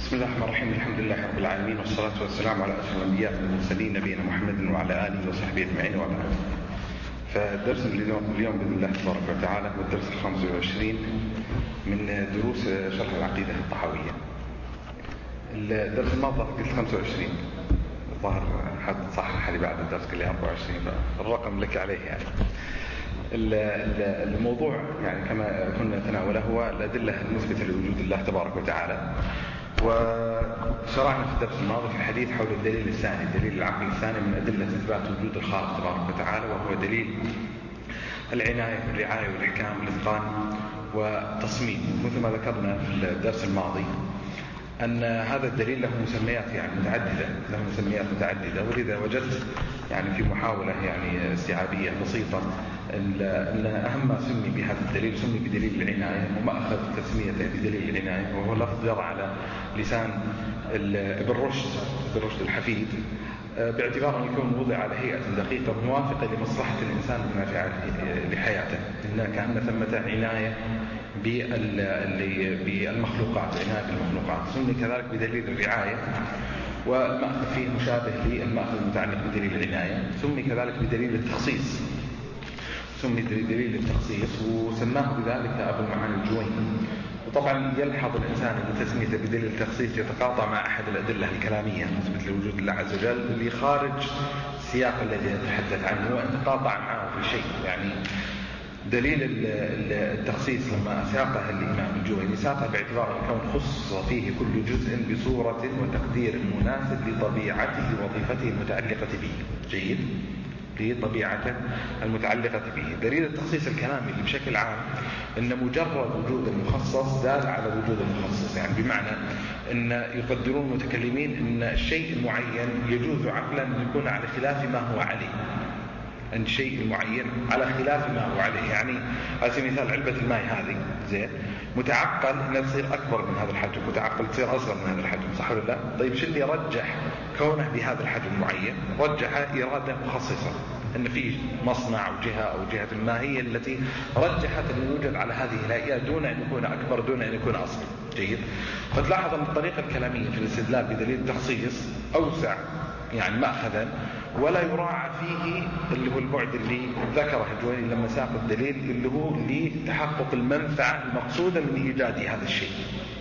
بسم الله الرحمن الرحيم. الحمد لله رب العالمين، والصلاة والسلام على أشرف الأنبياء والمرسلين نبينا محمد وعلى آله وصحبه أجمعين وبعد. فالدرس اليوم بإذن الله تبارك وتعالى هو الدرس 25 من دروس شرح العقيدة الطحاوية. الدرس الماضي قلت 25، الظاهر حد صحح لي بعد الدرس قال لي 24، فالرقم لك عليه يعني. الموضوع يعني كما كنا نتناوله هو الأدلة المثبتة لوجود الله تبارك وتعالى، وشرعنا في الدرس الماضي في الحديث حول الدليل الثاني، الدليل العقلي الثاني من أدلة إثبات وجود الخالق تبارك وتعالى، وهو دليل العناية والرعاية والإحكام والإتقان والتصميم. مثل ما ذكرنا في الدرس الماضي أن هذا الدليل له مسميات متعددة، ولذا وجدت يعني في محاولة يعني استيعابية بسيطة أن أهم ما سمي بهذا الدليل سمي بدليل العناية، وما أخذ تسميته بدليل العناية، وهو لفظ جرى على لسان ابن رشد الحفيد، باعتبار أن يكون وضع على هيئة دقيقة موافقة لمصلحة الإنسان المنافعة لحياته، إن كأن ثمة عناية بالمخلوقات، عناية بالمخلوقات. سمي كذلك بدليل الرعاية، والمأخذ فيه مشابه للمأخذ المتعلق بدليل العناية. سمي كذلك بدليل التخصيص، وسماه بذلك أبو المعاني الجويني. وطبعا يلحظ الإنسان أن تسميته بدليل التخصيص يتقاطع مع أحد الأدلة الكلامية المثبتة لوجود الله عز وجل اللي خارج السياق الذي نتحدث عنه، ويتقاطع معه في شيء. يعني دليل التخصيص لما ساقه الإمام الجويني ساقه باعتبار أن كون خص فيه كل جزء بصورة وتقدير مناسب لطبيعته ووظيفته المتعلقة به. جيد، لطبيعته المتعلقة به. دليل التخصيص الكلامي اللي بشكل عام أن مجرد وجود المخصص دال على وجود المخصص، يعني بمعنى أن يقدرون المتكلمين أن الشيء المعين يجوز عقلا أن يكون على خلاف ما هو عليه، أن الشيء المعين على خلاف ما هو عليه. يعني على سبيل المثال علبة الماء هذه زين متعقل أنها تصير أكبر من هذا الحجم، متعقل تصير أصغر من هذا الحجم، صح ولا لا؟ طيب شو اللي رجح كونه بهذا الحجم المعين؟ رجح إرادة مخصصة، أن في مصنع أو جهة ما هي التي رجحت أن يوجد على هذه الهيئة دون أن يكون أكبر، دون أن يكون أصغر. جيد. فتلاحظ أن الطريقة الكلامية في الاستدلال بدليل التخصيص أوسع يعني مأخذا، ولا يراعى فيه اللي هو البعد اللي ذكره الجويني لما ساق الدليل اللي هو لتحقق المنفعة المقصودة من إيجاد هذا الشيء.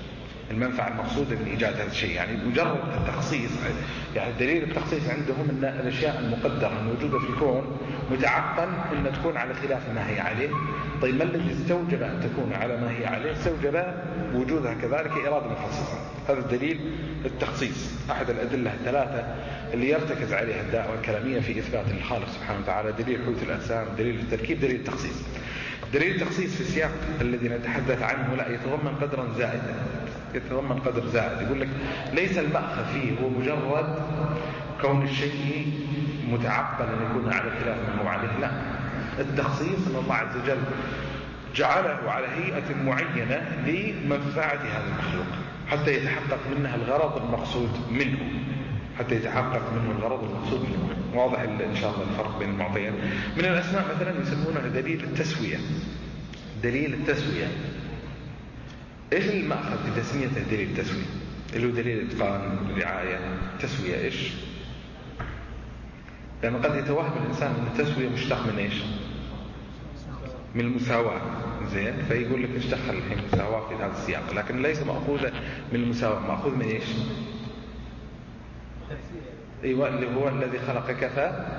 المنفعة المقصودة من إيجاد هذا الشيء يعني مجرد التخصيص، يعني دليل التخصيص عندهم أن الأشياء المقدرة الموجودة في الكون متعقل أن تكون على خلاف ما هي عليه. طيب ما الذي استوجب أن تكون على ما هي عليه؟ استوجب وجودها كذلك إرادة مخصصة. هذا الدليل التخصيص أحد الأدلة الثلاثة اللي يرتكز عليها الدعوة الكلامية في إثبات الخالق سبحانه وتعالى: دليل حدوث الأجسام، دليل التركيب، دليل التخصيص. دليل التخصيص في السياق الذي نتحدث عنه لا يتضمن قدرا زائدا، يتضمن قدر زائد. يقول لك ليس المأخذ فيه هو مجرد كون الشيء متعقل أن يكون على خلاف ما هو عليه، لا، التخصيص أن الله عز وجل جعله على هيئة معينة لمنفعة هذا المخلوق حتى يتحقق منها الغرض المقصود منه، واضح إن شاء الله الفرق بين المعطيات. من الأسماء مثلا يسمونه دليل التسوية. دليل التسوية إيش المأخذ في تسميته دليل التسوية؟ اللي هو دليل الإتقان، الرعاية، تسوية إيش؟ لأن قد يتوهم الإنسان أن التسوية مشتق من إيش؟ من المساواة. زين، فيقول لك إيش دخل الحين المساواة في هذا السياق؟ لكن ليس مأخوذة من المساواة، مأخوذ من إيش؟ أيوة، اللي هو الذي خلقك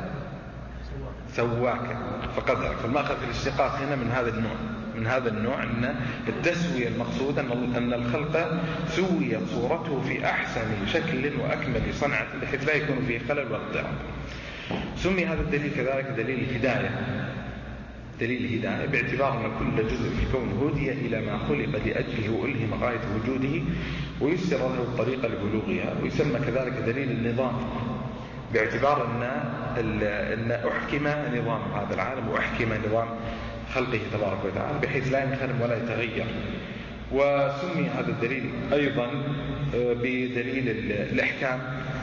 فسواك فقدرك. فالمأخذ في الاشتقاق هنا من هذا النوع أن التسوية المقصود أن الخلق سويت صورته في أحسن شكل وأكمل صنعة بحيث لا يكون فيه خلل ولا اضطراب. سمي هذا الدليل كذلك دليل الهداية. دليل الهداية باعتبار أن كل جزء في الكون هدي إلى ما خلق لأجله وألهم غاية وجوده ويسر له الطريقة لبلوغها. ويسمى كذلك دليل النظام باعتبار أن أحكم نظام هذا العالم وأحكم نظام خلقه تبارك وتعالى بحيث لا ينخرم ولا يتغير. وسمي هذا الدليل أيضا بدليل الإحكام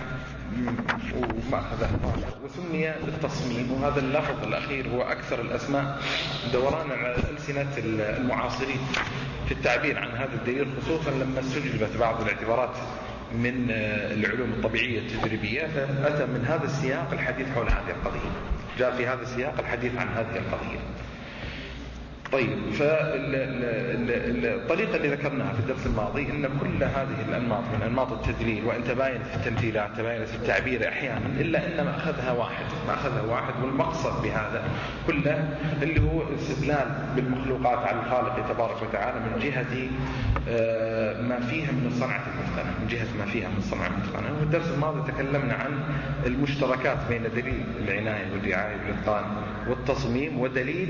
وسمي بالتصميم. وهذا اللفظ الأخير هو أكثر الأسماء دورانا على ألسنة المعاصرين في التعبير عن هذا الدليل، خصوصا لما استجلبت بعض الاعتبارات من العلوم الطبيعية التجريبية، فأتى من هذا السياق الحديث حول هذه القضية، جاء في هذا السياق الحديث عن هذه القضية. طيب، فالطريقة اللي ذكرناها في الدرس الماضي أن كل هذه الأنماط من أنماط التدليل، وإن تباينت في التمثيلات تباينت في التعبير أحيانا، إلا أن ما أخذها واحد، والمقصد بهذا كله اللي هو استدلال بالمخلوقات على الخالق تبارك وتعالى من جهة ما فيها من الصنعة المتقنة. وفي الدرس الماضي تكلمنا عن المشتركات بين دليل العناية والرعاية والإتقان والتصميم ودليل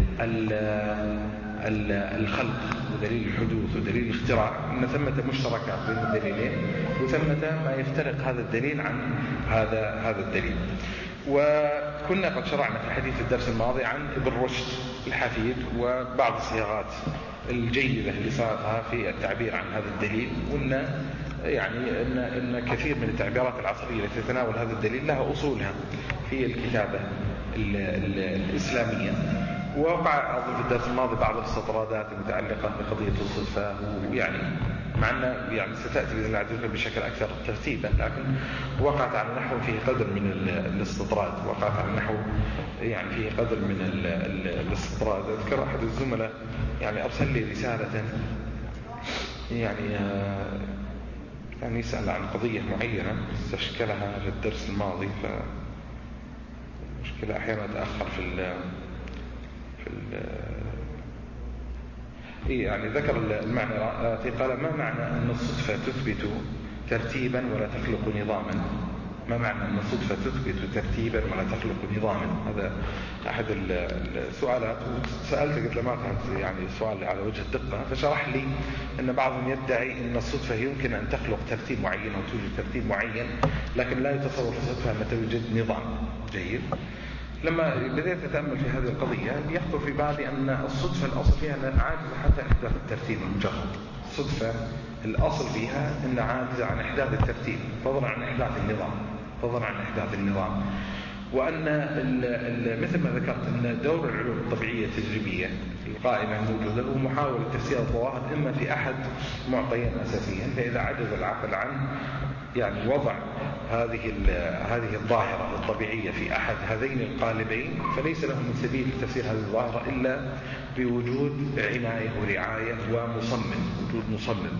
الخلق ودليل الحدوث ودليل الاختراع، أن ثمة مشتركات بين الدليلين، وثمة ما يفترق هذا الدليل عن هذا الدليل. وكنا قد شرعنا في الحديث في الدرس الماضي عن ابن رشد الحفيد وبعض الصياغات الجيدة اللي صارتها في التعبير عن هذا الدليل، وأن يعني أن كثير من التعبيرات العصرية التي تتناول هذا الدليل لها أصولها في الكتابة الإسلامية. ووقع أظن في الدرس الماضي بعض الاستطرادات المتعلقة بقضية الصدفة، ويعني مع أن يعني ستأتي بإذن الله عز وجل بشكل أكثر ترتيبا، لكن وقعت على نحو فيه قدر من الاستطراد، وقعت على نحو يعني فيه قدر من الاستطراد. أذكر أحد الزملاء يعني أرسل لي رسالة يعني يسأل عن قضية معينة استشكلها في الدرس الماضي، فمشكلة أحيانا تأخر في يعني ذكر المعنى الآتي، قال: ما معنى أن الصدفة تثبت ترتيبا ولا تخلق نظاما؟ ما معنى أن الصدفة تثبت ترتيبا ولا تخلق نظاما؟ هذا أحد السؤالات، وسألت قلت له ما فهمت يعني السؤال على وجه الدقة، فشرح لي أن بعضهم يدعي أن الصدفة يمكن أن تخلق ترتيب معين أو توجد ترتيب معين، لكن لا يتصور في الصدفة أن توجد نظام جيد. لما بدأت أتأمل في هذه القضية يخطر في بالي أن الصدفة الأصل فيها أن عاجزة حتى إحداث الترتيب المجرد. الصدفة الأصل فيها أن عاجزة عن إحداث الترتيب، فضلا عن إحداث النظام. وأن مثل ما ذكرت أن دور العلوم الطبيعية التجريبية القائمة الموجودة هو محاولة تفسير الظواهر إما في أحد معطيين أساسيين، فإذا عجز العقل عن يعني وضع هذه الظاهرة الطبيعية في أحد هذين القالبين، فليس له من سبيل تفسير هذه الظاهرة إلا بوجود عناية ورعاية وجود مصمم.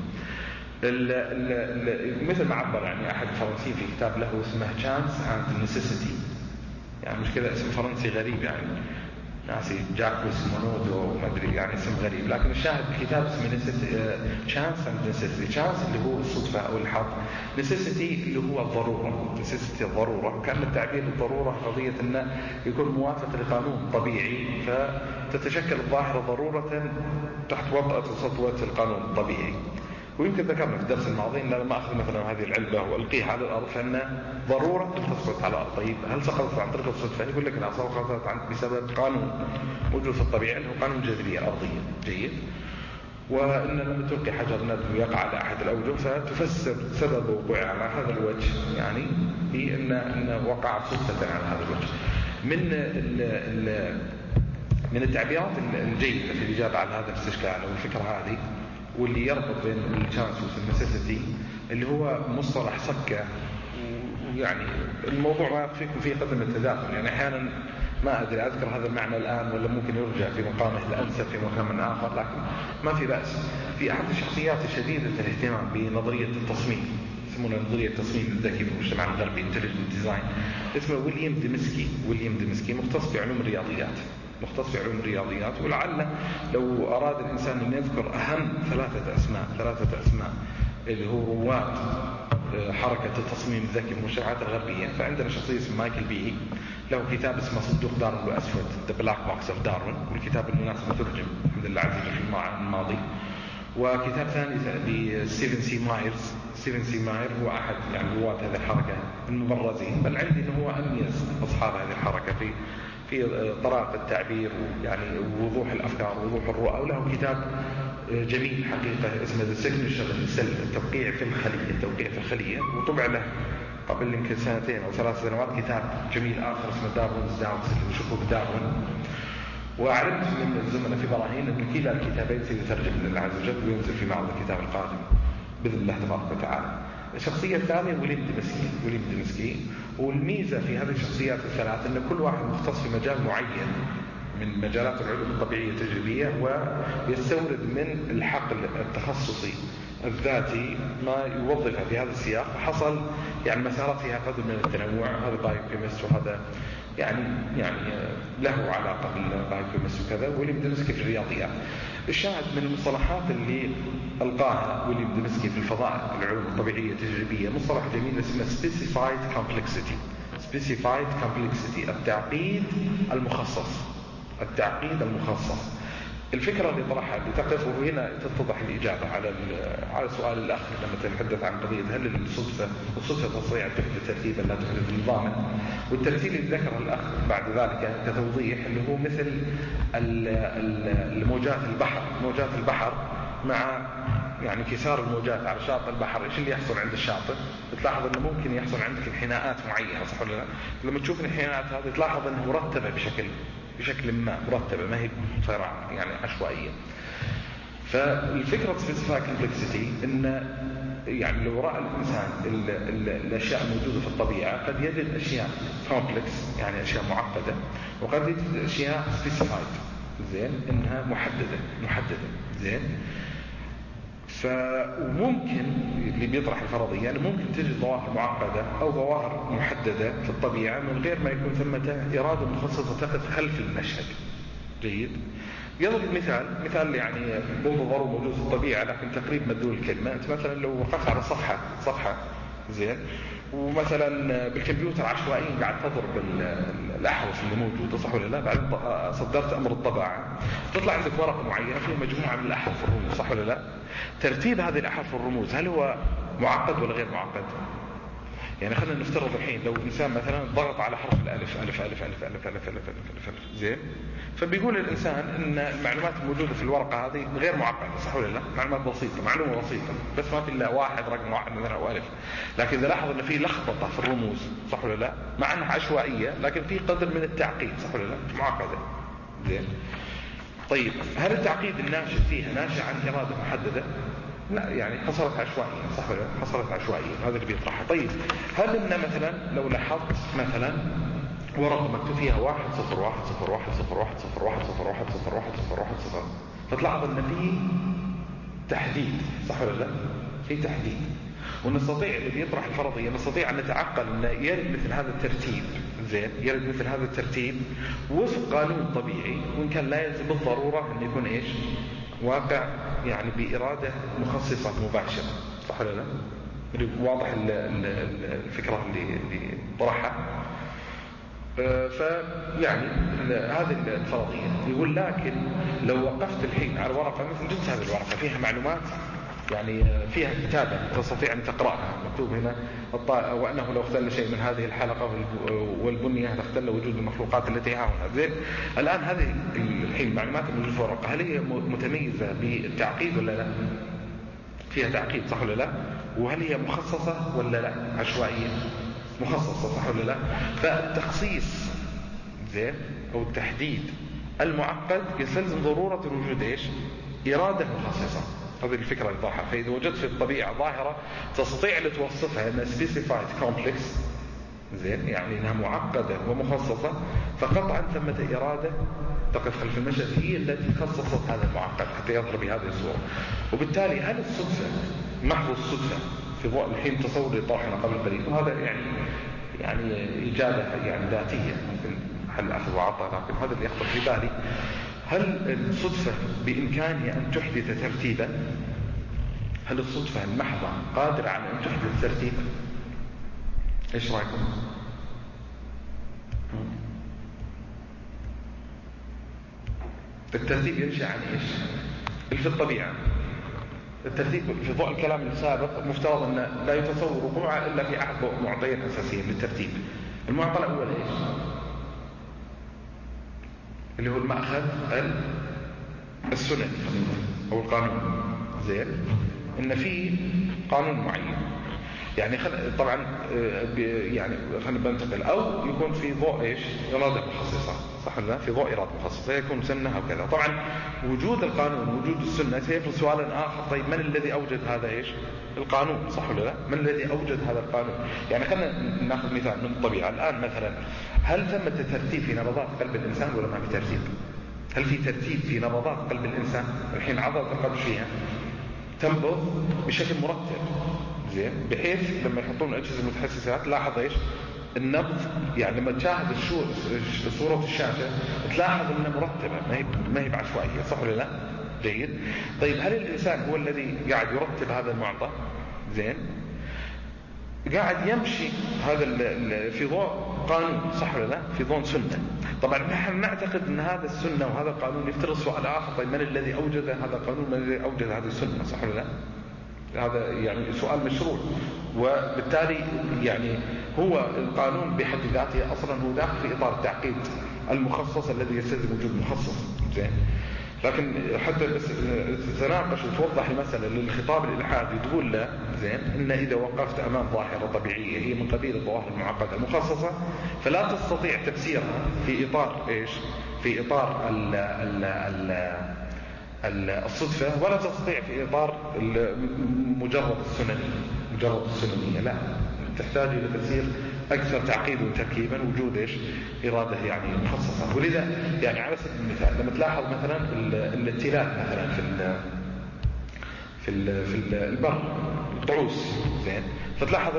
مثل ما عبر يعني أحد الفرنسيين في كتاب له اسمه Chance and Necessity، يعني مش كذا اسم فرنسي غريب يعني ناسي جاكوس مونودو ما أدري يعني اسم غريب، لكن الشاهد الكتاب اسمه Chance and Necessity. Chance اللي هو الصدفة أو الحظ، Necessity اللي هو الضرورة، وكان التعبير بالضرورة قضية أنه يكون موافق لقانون طبيعي، فتتشكل الظاهرة ضرورة تحت وطأة سطوة القانون الطبيعي. ويمكن ذكرنا في الدرس الماضي أن لما أخذ مثلا هذه العلبة وألقيها على الأرض فإن ضرورة تسقط على الأرض. طيب هل سقطت عن طريق الصدفة؟ يقول لك لا، سقطت بسبب قانون موجود في الطبيعة اللي هو قانون الجاذبية الأرضية. جيد. وأن لما تلقي حجر ندب ويقع على أحد الأوجه فتفسر سبب وقوعه على هذا الوجه يعني بأن وقع صدفة على هذا الوجه. من التعبيرات الجيدة في الإجابة على هذا الاستشكال أو الفكرة هذه، واللي يربط بين الشانس والنسيسيتي اللي هو مصطلح صكة، ويعني الموضوع ما فيكم فيه قدر من التداخل، يعني أحيانا ما أدري أذكر هذا المعنى الآن ولا ممكن يرجع في مقامه الأنسب في مقام آخر، لكن ما في بأس. في أحد الشخصيات الشديدة الاهتمام بنظرية التصميم، يسمونها نظرية التصميم الذكي في المجتمع الغربي Intelligent Design، اسمه ويليام ديمسكي، مختص في علوم الرياضيات. ولعل لو أراد الإنسان أن يذكر أهم ثلاثة أسماء اللي هو رواد حركة التصميم الذكي في المجتمعات الغربية، فعندنا شخصية اسمه مايكل بيهي، له كتاب اسمه صندوق داروين الأسود The Black Box of Darwin، والكتاب المناسب ترجم الحمد لله عز وجل في الماضي. وكتاب ثاني لستيفن سي ماير هو أحد يعني رواد هذه الحركة المبرزين، بل عندي أنه هو أميز أصحاب هذه الحركة في طريقة التعبير ويعني ووضوح الأفكار ووضوح الرؤى. وله كتاب جميل حقيقة اسمه The Signature in the Cell، التوقيع في الخلية، وطبع له قبل يمكن 2 أو 3 سنوات كتاب جميل آخر اسمه داروينز داوتس اللي شكوك داروين. وعلمت من الزملاء في براهين أن كلا الكتابين سيترجم لله عز وجل وينزل في معرض الكتاب القادم بإذن الله تبارك وتعالى. الشخصية الثانية ويليام ديمسكي. والميزة في هذه الشخصيات الثلاث أن كل واحد مختص في مجال معين من مجالات العلوم الطبيعية التجريبية، ويستورد من الحقل التخصصي الذاتي ما يوظفه في هذا السياق. حصل يعني مسارات فيها قدر من التنوع، هذا بايوكيمست وهذا يعني له علاقة بالبايوكيمست وكذا، ويليام ديمسكي في الرياضيات. الشاهد من المصطلحات اللي ألقاها ويليام ديمسكي في الفضاء العلوم الطبيعية التجريبية مصطلح جميل اسمه specified complexity. specified complexity، التعقيد المخصص. الفكرة اللي طرحها بتقف، وهنا تتضح الإجابة على سؤال الأخ لما تتحدث عن قضية هل الصدفة تستطيع أن تحدث ترتيبا لا تحدث نظاما. والترتيب اللي ذكره الأخ بعد ذلك كتوضيح اللي هو مثل موجات البحر مع يعني كسار الموجات على شاطئ البحر. ايش اللي يحصل عند الشاطئ؟ بتلاحظ انه ممكن يحصل عندك انحناءات معينة، صح ولا لا؟ لما تشوف الانحناءات هذه تلاحظ انها مرتبة بشكل ما مرتبة، ما هي صراع يعني عشوائية. فالفكرة specific complexity ان يعني لو رأى الإنسان الأشياء الموجودة في الطبيعة قد يجد أشياء complex يعني أشياء معقدة، وقد يجد أشياء specified زين إنها محددة زين. فممكن اللي بيطرح الفرضية يعني ممكن تجد ظواهر معقدة أو ظواهر محددة في الطبيعة من غير ما يكون ثمة إرادة مخصصة تقف خلف المشهد. جيد. يضرب مثال يعني بالضرورة موجود في الطبيعة لكن تقريب مدلول الكلمة. أنت مثلا لو وقفت على صفحة زين، ومثلا بالكمبيوتر عشوائيا قاعد تضرب الأحرف اللي موجودة، صح ولا لا؟ بعدين صدرت أمر الطباعة تطلع عندك ورقة معينة فيها مجموعة من الأحرف والرموز، صح ولا لا؟ ترتيب هذه الأحرف والرموز هل هو معقد ولا غير معقد؟ يعني خلينا نفترض الحين لو الإنسان مثلا ضغط على حرف الألف ألف ألف ألف ألف ألف ألف ألف ألف زين، فبيقول الإنسان إن المعلومات الموجودة في الورقة هذه غير معقدة، صح ولا لا؟ معلومات بسيطة، معلومة بسيطة، بس ما في إلا واحد رقم واحد مثلا أو ألف. لكن إذا لاحظ إن في لخبطة في الرموز، صح ولا لا؟ مع أنها عشوائية لكن في قدر من التعقيد، صح ولا لا؟ معقدة زين. طيب هل التعقيد الناشئ فيها ناشئ عن إرادة محددة؟ لا، يعني حصلت عشوائية، صح ولا لا؟ حصلت عشوائية، هذا اللي بيطرحها. طيب هل إن مثلا لو لاحظت مثلا ورقة مكتوب فيها 101010101010101 فتلاحظ إن في تحديد، صح ولا لا؟ في تحديد، ونستطيع اللي بيطرح الفرضية نستطيع أن نتعقل أن يرد مثل هذا الترتيب زين، يرد مثل هذا الترتيب وفق قانون طبيعي، وإن كان لا يلزم بالضرورة أن يكون إيش؟ واقع يعني بإرادة مخصصة مباشرة، صح ولا لا؟ واضح الفكرة اللي طرحها. فيعني هذه الفرضية يقول لكن لو وقفت الحين على ورقة مثل جنس هذه الورقة فيها معلومات يعني فيها كتابة تستطيع أن تقرأها، مكتوب هنا وأنه لو اختل شيء من هذه الحلقة والبنية لاختل وجود المخلوقات التي هنا زين. الآن هذه الحين المعلومات الموجودة في الورقة هل هي متميزة بالتعقيد ولا لا؟ فيها تعقيد، صح ولا لا؟ وهل هي مخصصة ولا لا؟ عشوائية، مخصصة، صح ولا لا؟ فالتخصيص زين أو التحديد المعقد يستلزم ضرورة وجود إيش؟ إرادة مخصصة. هذه الفكرة اللي طرحها. فإذا وجدت في الطبيعة ظاهرة تستطيع أن توصفها أنها specified complex زين، يعني أنها معقدة ومخصصة، فقطعا ثمة إرادة تقف خلف المشهد هي التي خصصت هذا المعقد حتى يظهر بهذه الصورة. وبالتالي هل الصدفة محض الصدفة في ضوء الحين تصور اللي طرحنا قبل قليل، وهذا يعني إجابة يعني ذاتية ممكن حل أخذ وعطاء، لكن هذا اللي يخطر في بالي، هل الصدفة بإمكانها أن تحدث ترتيبا؟ هل الصدفة المحضة قادرة على أن تحدث ترتيبا؟ إيش رأيكم؟ الترتيب ينشأ عن إيش؟ في الطبيعة الترتيب في ضوء الكلام السابق مفترض أن لا يتصور وقوعه إلا في أحد معطيين أساسيين للترتيب. المعطى الأول إيش؟ اللي هو المأخذ السنن أو القانون زين، إن في قانون معين، يعني طبعا يعني خلينا بنتقل أو يكون في ضوء إيش إرادة مخصصة، صح ولا لا؟ في ضوء إرادة مخصصة يكون سنة أو كذا. طبعا وجود القانون وجود السنة سيفرض سؤالا آخر، طيب من الذي أوجد هذا إيش القانون، صح ولا لا؟ من الذي أوجد هذا القانون؟ يعني خلينا نأخذ مثال من الطبيعة الآن مثلا، هل ثمة ترتيب في نبضات قلب الإنسان ولا ما في ترتيب؟ هل في ترتيب في نبضات قلب الإنسان؟ الحين عضلة القلب فيها تنبض بشكل مرتب، زين، بحيث لما يحطون أجهزة المتحسسات لاحظ إيش النبض، يعني لما تشاهد صورة الشاشة تلاحظ أنها مرتبة، ما هي بعشوائية، صح ولا لا؟ جيد. طيب هل الإنسان هو الذي قاعد يرتب هذا المعطى؟ زين، قاعد يمشي هذا في ضوء قانون، صح ولا لا؟ في ضوء سنة. طبعا نحن نعتقد أن هذا السنة وهذا القانون يفترض سؤال آخر، طيب من الذي أوجد هذا القانون، من الذي أوجد هذه السنة، صح ولا لا؟ هذا يعني سؤال مشروع، وبالتالي يعني هو القانون بحد ذاته أصلا هو داخل في إطار التعقيد المخصص الذي يستلزم وجود مخصص، زين. لكن حتى بس تتناقش وتوضح المسألة للخطاب الإلحادي تقول له زين إن إذا وقفت أمام ظاهرة طبيعية هي من قبيل الظواهر المعقدة المخصصة فلا تستطيع تفسيرها في إطار إيش؟ في إطار الصدفة، ولا تستطيع في إطار مجرد السننية، لا، تحتاج إلى تفسير أكثر تعقيد وتركيبا، وجود إيش؟ إرادة يعني مخصصة. ولذا يعني على سبيل المثال لما تلاحظ مثلا التلال مثلا في البر الطعوس، زين، فتلاحظ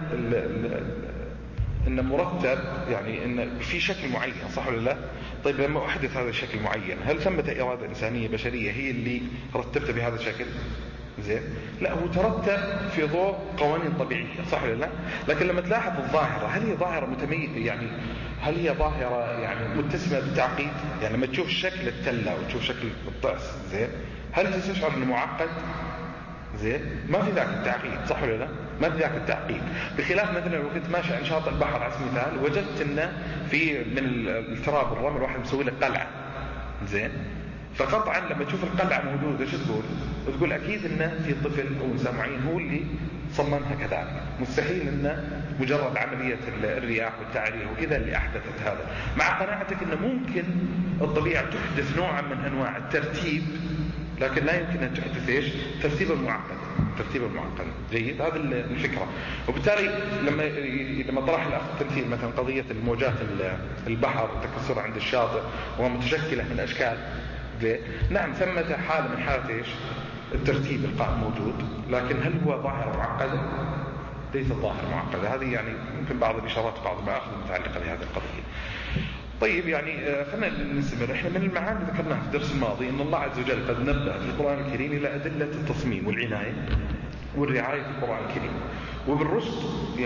إن مرتب، يعني إن في شكل معين، صح ولا لا؟ طيب لما أحدث هذا الشكل معين هل ثمة إرادة إنسانية بشرية هي اللي رتبت بهذا الشكل؟ زين، لا، هو ترتب في ضوء قوانين طبيعية، صح ولا لا؟ لكن لما تلاحظ الظاهرة هل هي ظاهرة متميزة، يعني هل هي ظاهرة يعني متسمة بالتعقيد؟ يعني لما تشوف شكل التلة وتشوف شكل الطعس، زين، هل تشعر إنه معقد؟ زين، ما في ذاك التعقيد، صح ولا لا؟ ما في ذاك التعقيد، بخلاف مثلا لو كنت ماشي عن شاطئ البحر على سبيل المثال وجدت إنه في من التراب والرمل واحد مسوي له قلعة، زين، فقطعا لما تشوف القلعة موجودة شو تقول أكيد إنه في طفل أو إنسان معين هو اللي صممها كذلك، مستحيل إنه مجرد عملية الرياح والتعرية وكذا اللي أحدثت هذا، مع قناعتك إنه ممكن الطبيعة تحدث نوعا من أنواع الترتيب، لكن لا يمكن أن تحدث إيش؟ ترتيب المعقد. جيد، هذا الفكرة. وبالتالي لما طرح الأخ التمثيل مثلا قضية الموجات البحر تكسر عند الشاطئ وهو متشكلة من أشكال، نعم ثمة حالة من حالة إيش؟ الترتيب القائم موجود، لكن هل هو ظاهرة معقدة؟ ليس ظاهرة معقدة. هذه يعني يمكن بعض الإشارات بعض المآخذ المتعلقة بهذه القضية. طيب يعني خلينا نستمر. احنا من المعاني ذكرناها في الدرس الماضي ان الله عز وجل قد نبه في القرآن الكريم الى أدلة التصميم والعناية والرعاية في القرآن الكريم، وبالرشد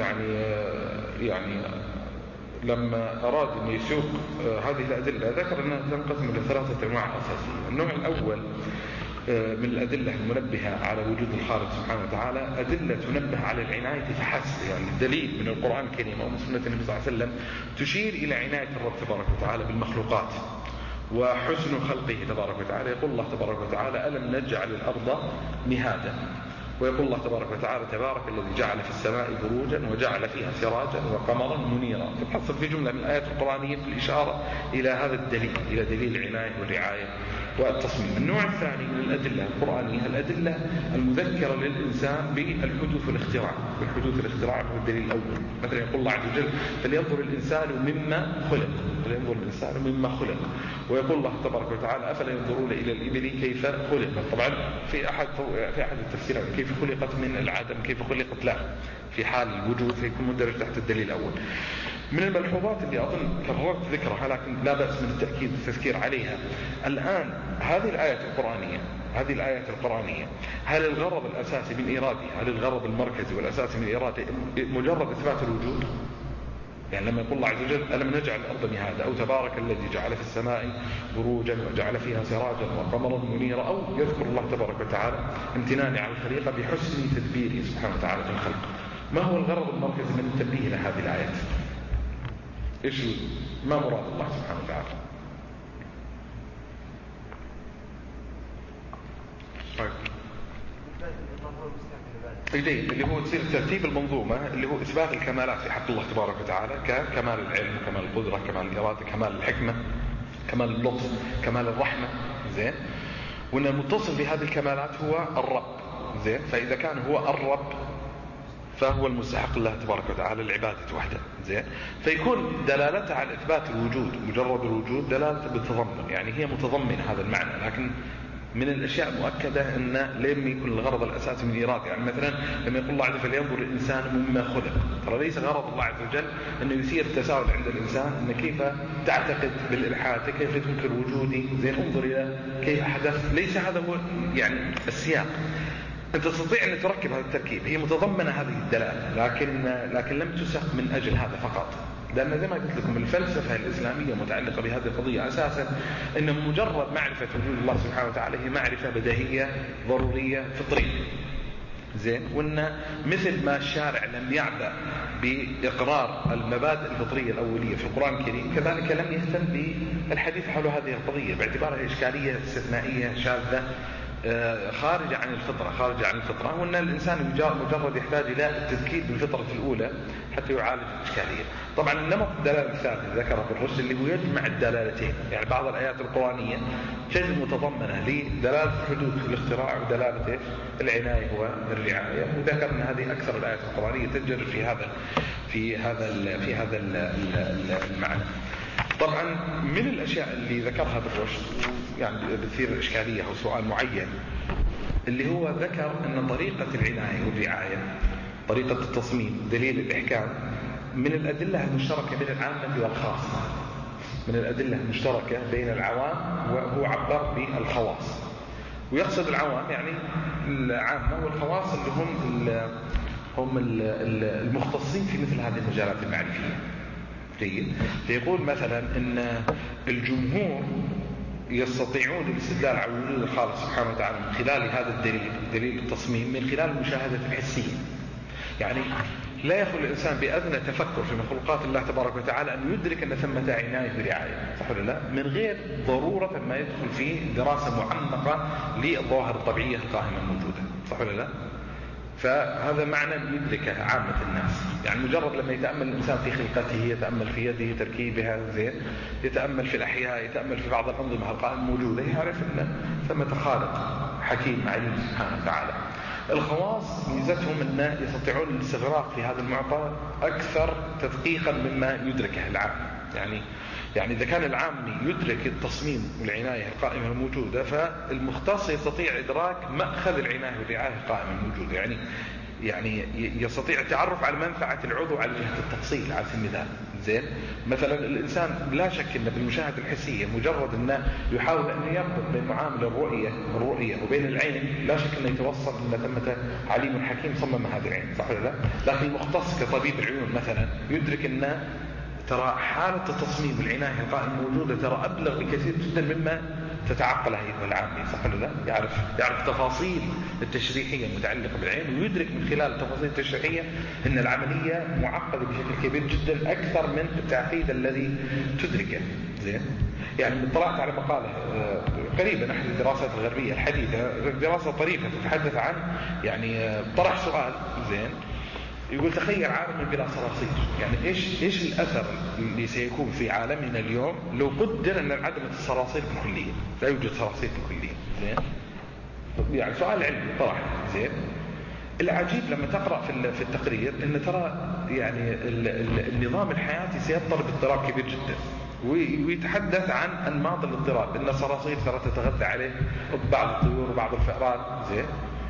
يعني لما أراد أن يسوق هذه الأدلة ذكر أنها تنقسم إلى 3 أنواع أساسية. النوع الأول من الأدلة المنبهة على وجود الخالق سبحانه وتعالى أدلة تنبه على العناية فحسب، يعني الدليل من القرآن الكريم أو من سنة النبي صلى الله عليه وسلم تشير إلى عناية الرب تبارك وتعالى بالمخلوقات وحسن خلقه تبارك وتعالى. يقول الله تبارك وتعالى ألم نجعل الأرض مهادا، ويقول الله تبارك وتعالى تبارك الذي جعل في السماء بروجا وجعل فيها سراجا وقمرا منيرا. فتحصل في جملة من الآيات القرآنية في الإشارة إلى هذا الدليل، إلى دليل العناية والرعاية والتصميم. النوع الثاني من الأدلة القرآنية الأدلة المذكرة للإنسان بالحدوث والاختراع. والحدوث والاختراع هو الدليل الأول. مثلا يقول الله عز وجل فلينظر الإنسان مما خلق، ويقول الله تبارك وتعالى أفلا ينظرون إلى الإبل كيف خلقت. طبعا في أحد التفسير كيف خلقت من العدم كيف خلقت، لا، في حال الوجود فيكون مندرج تحت الدليل الأول. من الملحوظات اللي أظن كررت ذكرها لكن لا بأس من التأكيد والتذكير عليها الآن، هذه الآيات القرآنية هل الغرض الأساسي من إرادها، هل الغرض المركزي والأساسي من إرادة مجرد إثبات الوجود؟ يعني لما يقول الله عز وجل ألم نجعل الأرض مهادا، أو تبارك الذي جعل في السماء بروجا وجعل فيها سراجا وقمرا منيرا، أو يذكر الله تبارك وتعالى امتنانه على الخليقة بحسن تدبيره سبحانه وتعالى في الخلق. ما هو الغرض المركزي من التنبيه لهذه الآيات؟ ما مراد الله سبحانه وتعالى؟ اللي هو تصير ترتيب المنظومة اللي هو إثبات الكمالات في حق الله تبارك وتعالى ككمال العلم، كمال القدرة، كمال الإرادة، كمال الحكمة، كمال اللطف، كمال الرحمة. زين. وأن المتصل بهذه الكمالات هو الرب. زين. فإذا كان هو الرب فهو المستحق الله تبارك وتعالى العبادة وحده. زين. فيكون دلالته على إثبات الوجود، مجرد الوجود دلالته بالتضمن، يعني هي متضمنة هذا المعنى. لكن من الأشياء المؤكدة أن لم يكن الغرض الأساسي من إرادة. يعني مثلا لما يقول الله عز وجل ينظر الإنسان مما خلق، ترى ليس غرض الله عز وجل أنه يثير تساؤل عند الإنسان أن كيف تعتقد بالإلحاد، كيف تنكر وجودي، زين انظر إلى كيف حدث. ليس هذا هو يعني السياق. أنت تستطيع أن تركب هذا التركيب، هي متضمنة هذه الدلالة، لكن لم تسق من أجل هذا فقط. لأن زي ما قلت لكم الفلسفة الإسلامية متعلقة بهذه القضية أساسا أن مجرد معرفة وجود الله سبحانه وتعالى هي معرفة بديهية ضرورية فطرية. زين. وأن مثل ما الشارع لم يعبأ بإقرار المبادئ الفطرية الأولية في القرآن الكريم، كذلك لم يهتم بالحديث حول هذه القضية باعتبارها إشكالية استثنائية شاذة خارجة عن الفطرة، وأن الإنسان مجرد يحتاج إلى التذكير بالفطرة الأولى حتى يعالج الإشكالية. طبعا النمط الدلالة الثالث ذكره ابن رشد اللي هو يجمع الدلالتين، يعني بعض الآيات القرآنية تجد متضمنة لدلالة الحدوث والاختراع ودلالة العناية والرعاية، وذكر أن هذه أكثر الآيات القرآنية تجري في هذا المعنى. طبعا من الأشياء اللي ذكرها ابن رشد يعني بتصير إشكالية أو سؤال معين، اللي هو ذكر أن طريقة العناية والرعاية، طريقة التصميم، دليل الإحكام، من الأدلة المشتركة بين العامة والخاصة، من الأدلة المشتركة بين العوام، وهو عبر بالخواص. ويقصد العوام يعني العامة، والخواص اللي هم المختصين في مثل هذه المجالات المعرفية. جيد. فيقول مثلا أن الجمهور يستطيعون الاستدلال على وجود الخالق سبحانه وتعالى من خلال هذا الدليل، دليل التصميم، من خلال المشاهدة الحسية. يعني لا يخلو الإنسان بأدنى تفكر في مخلوقات الله تبارك وتعالى أن يدرك أن ثمة عناية ورعاية، صح ولا لا؟ من غير ضرورة ما يدخل في دراسة معمقة للظواهر الطبيعية القائمة الموجودة، صح ولا لا؟ فهذا معنى يدركه عامة الناس. يعني مجرد لما يتأمل الإنسان في خلقته، يتأمل في يده، تركيبها، زين، يتأمل في الأحياء، يتأمل في بعض الأنظمة القائمة الموجودة، يعرف أن ثمة خالق حكيم عليم سبحانه وتعالى. الخواص ميزتهم أن يستطيعون الاستغراق في هذا المعطى أكثر تدقيقا مما يدركه العام. يعني إذا كان العامي يدرك التصميم والعناية القائمة الموجودة، فالمختص يستطيع إدراك مأخذ العناية والرعاية القائمة الموجودة. يعني يستطيع التعرف على منفعة العضو على جهة التفصيل على سبيل المثال. زين. مثلا الإنسان لا شك أن بالمشاهدة الحسية مجرد أنه يحاول أن يربط بين معامل الرؤية وبين العين، لا شك أنه يتوصل أن ثمة عليم حكيم صمم هذه العين، صح ولا لا؟ لكن المختص كطبيب العيون مثلا يدرك أن ترى حالة التصميم والعناية القائمة موجودة ترى أبلغ بكثير جدا مما تتعقل هي العامي، صح ولا لا؟ يعرف تفاصيل التشريحية المتعلقة بالعين، ويدرك من خلال التفاصيل التشريحية أن العملية معقدة بشكل كبير جدا أكثر من التعقيد الذي تدركه. زين. يعني اطلعت على مقالة قريبا أحد الدراسات الغربية الحديثة، دراسة طريفة تتحدث عن يعني طرح سؤال. زين. يقول تخيل عالم بلا صراصير، يعني ايش الاثر اللي سيكون في عالمنا اليوم لو قدر ان انعدمت الصراصير بالكليه، لا يوجد صراصير بالكليه. زين. يعني سؤال علمي طرح. زين. العجيب لما تقرا في التقرير ان ترى يعني النظام الحياتي سيضطرب اضطراب كبير جدا، ويتحدث عن انماط الاضطراب، ان الصراصير ترى تتغذى عليه بعض الطيور وبعض الفئران. زين.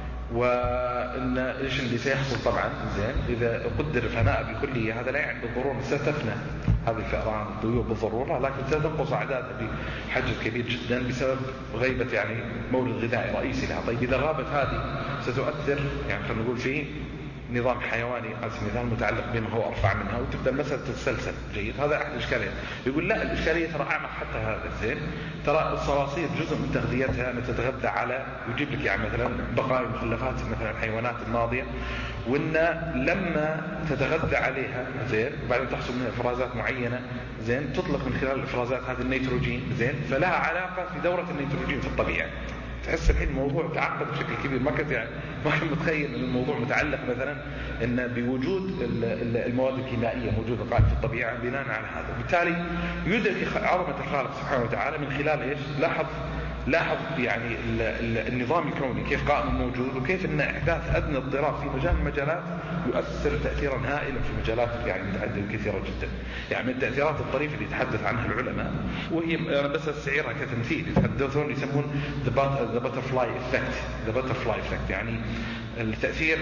وإن إيش اللي سيحصل طبعا. زين. إذا قدر الفناء بالكلية هذا لا يعني بالضرورة ستفنى هذه الفئران الطيور بالضرورة، لكن ستنقص أعدادها بحجم كبير جدا بسبب غيبة يعني مورد غذائي رئيسي لها. طيب إذا غابت هذه ستؤثر يعني خلينا نقول في نظام حيواني على سبيل المثال متعلق بما هو أرفع منها، وتبدأ المسألة تتسلسل. جيد. هذا أحد الإشكاليات. يقول لا، الإشكالية ترى أعمق حتى هذا. زين. ترى الصراصير جزء من تغذيتها أن تتغذى على، يجيب لك يعني مثلا بقايا مخلفات مثلا الحيوانات الماضية، وإن لما تتغذى عليها زين وبعدين تحصل منها إفرازات معينة، زين، تطلق من خلال الإفرازات هذه النيتروجين، زين، فلها علاقة في دورة النيتروجين في الطبيعة. تحس الحين الموضوع تعقد بشكل كبير، ما كنت متخيل ان الموضوع متعلق مثلا ان بوجود المواد الكيميائيه موجوده طبعا في الطبيعه بناء على هذا. وبالتالي يدرك عظمه الخالق سبحانه وتعالى من خلال ايش؟ لاحظ يعني النظام الكوني كيف قائم موجود، وكيف ان احداث ادنى اضطراب في مجال من المجالات يؤثر تاثيرا هائلا في مجالات يعني متعدده كثيره جدا. يعني من التاثيرات الطريفه اللي يتحدث عنها العلماء، وهي انا بس استعيرها كتمثيل، يتحدثون يسمون ذا باترفلاي افكت، يعني التاثير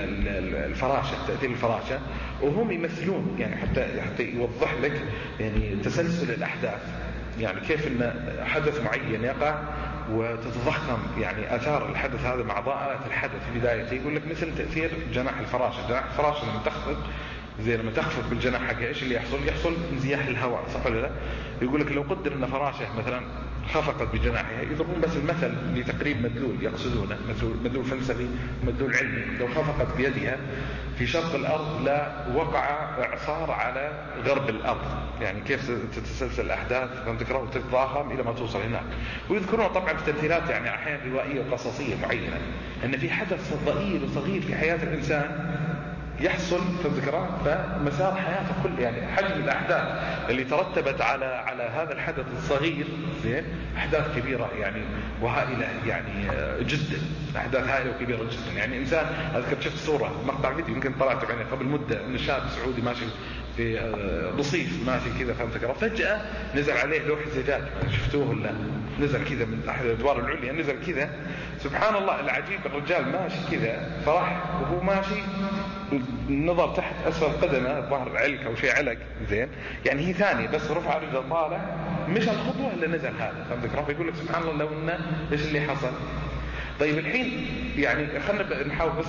تاثير الفراشه. وهم يمثلون يعني حتى يوضح لك يعني تسلسل الاحداث، يعني كيف ان حدث معين يقع وتتضخم يعني اثار الحدث هذا مع ضاءات الحدث في بدايته. يقول لك مثل تاثير جناح الفراشه لما تخفض، زي لما تخفض بالجناح حقه ايش اللي يحصل انزياح الهواء، صح ولا لا؟ يقول لك لو قدر ان فراشه مثلا خفقت بجناحها، يضربون بس المثل لتقريب مدلول يقصدونه، مدلول فلسفي مدلول علمي، لو خفقت بيدها في شرق الارض لا وقع اعصار على غرب الارض. يعني كيف تتسلسل الاحداث تقرأ وتتضاخم الى ما توصل هناك. ويذكرون طبعا في تمثيلات يعني احيانا روائيه وقصصيه معينه ان في حدث ضئيل وصغير في حياه الانسان يحصل في الذكرى، فمسار حياته كل يعني حجم الاحداث اللي ترتبت على هذا الحدث الصغير، زين، احداث كبيره يعني وهائله يعني جدا، احداث هائله وكبيره جدا. يعني انسان اذكر شفت صوره مقطع فيديو يمكن طلعت يعني قبل مده من شاب سعودي ماشي في رصيف ماشي كذا في الذكرى، فجاه نزل عليه لوح زجاج، شفتوه ولا؟ نزل كذا من احد الادوار العليا، نزل كذا سبحان الله العجيب، الرجال ماشي كذا فرح وهو ماشي النظر تحت اسفل قدمه الظهر علك او شيء علق، زين، يعني هي ثانيه بس رفع رجله طالع مش الخطوه اللي نزل هذا، فهمت؟ يقول لك سبحان الله لو انه ايش اللي حصل. طيب الحين يعني خلينا نحاول بس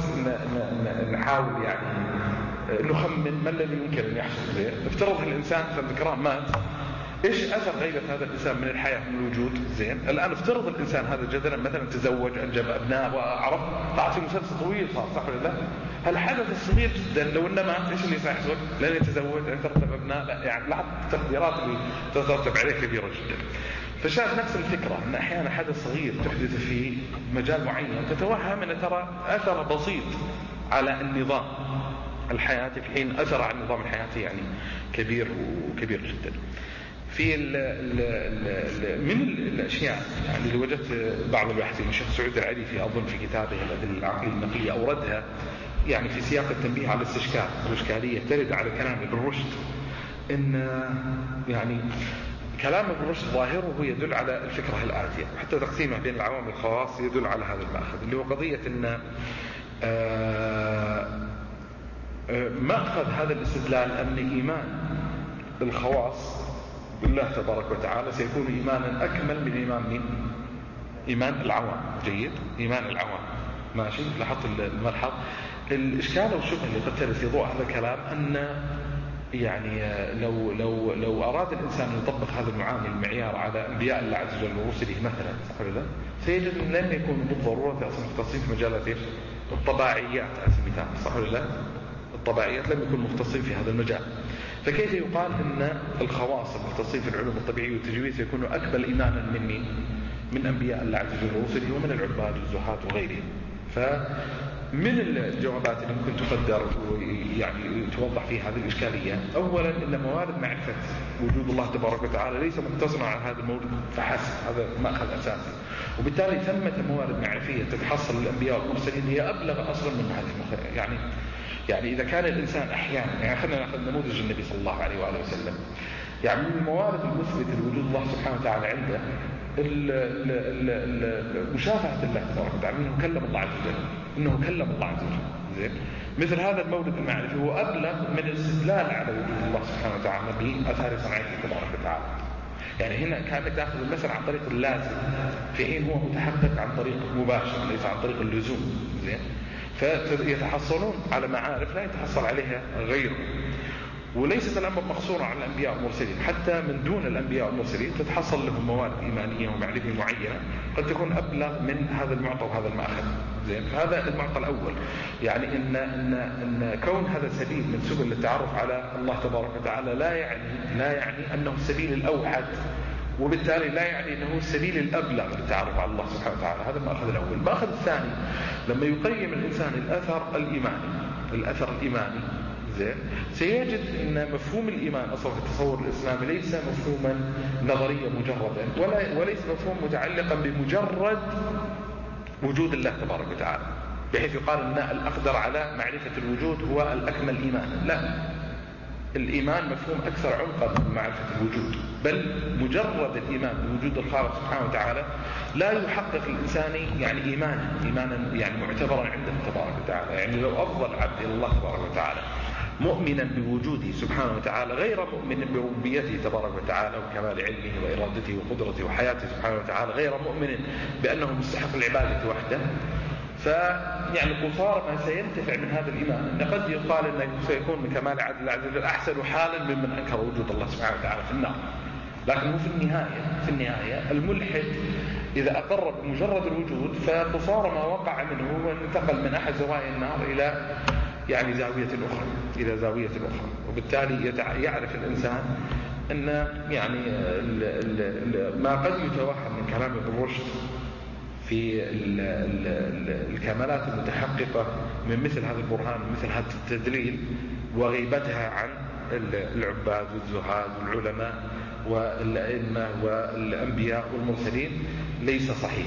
نحاول يعني نخمن ما الذي يمكن ان يحصل. زين، افترض الانسان فهمت مات، ايش اثر غيبه هذا الانسان من الحياه من الوجود؟ زين، الان افترض الانسان هذا جدلا مثلا تزوج انجب ابناء وعرف طلع في مسلسل طويل صح ولا لا؟ هالحدث الصغير جدا لو انه مات ايش اللي سيحصل؟ لن يتزوج، لن ترتب ابناء، لا يعني لاحظ التقديرات اللي تترتب عليه كبيره جدا. فشاف نفس الفكره ان احيانا حدث صغير تحدث في مجال معين تتوهم ان ترى اثر بسيط على النظام الحياتي، في حين اثر على النظام الحياتي يعني كبير وكبير جدا. في من الاشياء يعني اللي وجدت بعض الباحثين، الشيخ سعود العلي في اظن في كتابه الادله العقليه النقليه اوردها يعني في سياق التنبيه على الاستشكال والاشكاليه ترد على كلام ابن رشد، ان يعني كلام ابن رشد ظاهره يدل على الفكره الاتيه، وحتى تقسيمه بين العوام والخواص يدل على هذا المأخذ اللي هو قضيه ان مأخذ هذا الاستدلال ان ايمان الخواص بالله تبارك وتعالى سيكون إيمانا أكمل من إيمان العوام. جيد، إيمان العوام ماشي، لاحظت الملحظ. الإشكال والشبهة اللي قد ترد في ضوء هذا الكلام أن يعني لو أراد الإنسان أن يطبق هذا المعيار على أنبياء الله عز وجل ورسله مثلا، صح ولا لا؟ سيجد أن لم يكون بالضرورة أصلا مختصين في مجالات الطباعيات على سبيل المثال، صح ولا لا؟ الطبيعيات لم يكن مختصين في هذا المجال، فكيف يقال ان الخواص المختصين في العلوم الطبيعيه والتجويد يكونوا اكبر ايمانا من انبياء الله عز وجل ورسله ومن العباد والزهاد وغيرهم؟ فمن الجوابات اللي ممكن تقدر ويعني توضح في هذه الاشكاليه، اولا ان موارد معرفه وجود الله تبارك وتعالى ليس مقتصرا على هذا الموجود فحسب، هذا مأخذ اساسي، وبالتالي ثمه موارد معرفيه تتحصل للانبياء والمرسلين هي ابلغ اصلا من هذه يعني إذا كان الإنسان أحيانا، يعني خلينا نأخذ نموذج النبي صلى الله عليه وآله وسلم، يعني من الموارد المثبتة لوجود الله سبحانه وتعالى عنده مشافهة الله تبارك وتعالى، إنه كلم الله عز وجل، زين، مثل هذا المورد المعرفي هو أبلغ من الاستدلال على وجود الله سبحانه وتعالى بأثار صنعته تبارك وتعالى. يعني هنا كانك تأخذ المثل عن طريق اللازم، في حين هو متحقق عن طريق مباشر ليس عن طريق اللزوم، زين، فيتحصلون على معارف لا يتحصل عليها غيره. وليست الأمر مقصورة على الأنبياء والمرسلين، حتى من دون الأنبياء والمرسلين تتحصل لهم موارد إيمانية ومعرفية معينة قد تكون أبلغ من هذا المعطى وهذا المأخذ. زين، هذا المعطى الأول، يعني إن كون هذا سبيل من سبل التعرف على الله تبارك وتعالى لا يعني أنه السبيل الأوحد وبالتالي لا يعني أنه السبيل الأبلغ للتعرف على الله سبحانه وتعالى. هذا المأخذ الأول. المأخذ الثاني لما يقيم الإنسان الأثر الإيماني زين سيجد أن مفهوم الإيمان أصلا في التصور الإسلامي ليس مفهوما نظريا مجردا وليس مفهوم متعلقا بمجرد وجود الله تبارك وتعالى بحيث يقال أن الأقدر على معرفة الوجود هو الأكمل إيمانا. لا، الإيمان مفهوم أكثر عمقا من معرفة الوجود، بل مجرد الإيمان بوجود الخالق سبحانه وتعالى لا يحقق الإنسان يعني إيمانا يعني معتبرا عنده تبارك وتعالى. يعني لو أفضل عبد إلى الله تبارك وتعالى مؤمنا بوجوده سبحانه وتعالى غير مؤمن بربوبيته تبارك وتعالى وكمال علمه وإرادته وقدرته وحياته سبحانه وتعالى، غير مؤمن بأنه مستحق العبادة وحده، فيعني قصار ما سينتفع من هذا الإيمان أن قد يقال أنه سيكون من كمال عدل الله عز وجل أحسن حالا ممن أنكر وجود الله سبحانه وتعالى في النار. لكنه في النهاية الملحد إذا أقر بمجرد الوجود فقصار ما وقع منه وانتقل من أحد زوايا النار إلى يعني زاوية أخرى، وبالتالي يعرف الإنسان أن يعني ما قد يتوهم من كلام ابن رشد في الكمالات المتحققة من مثل هذا البرهان ومثل هذا التدليل وغيبتها عن العباد والزهاد والعلماء والأئمة والأنبياء والمرسلين ليس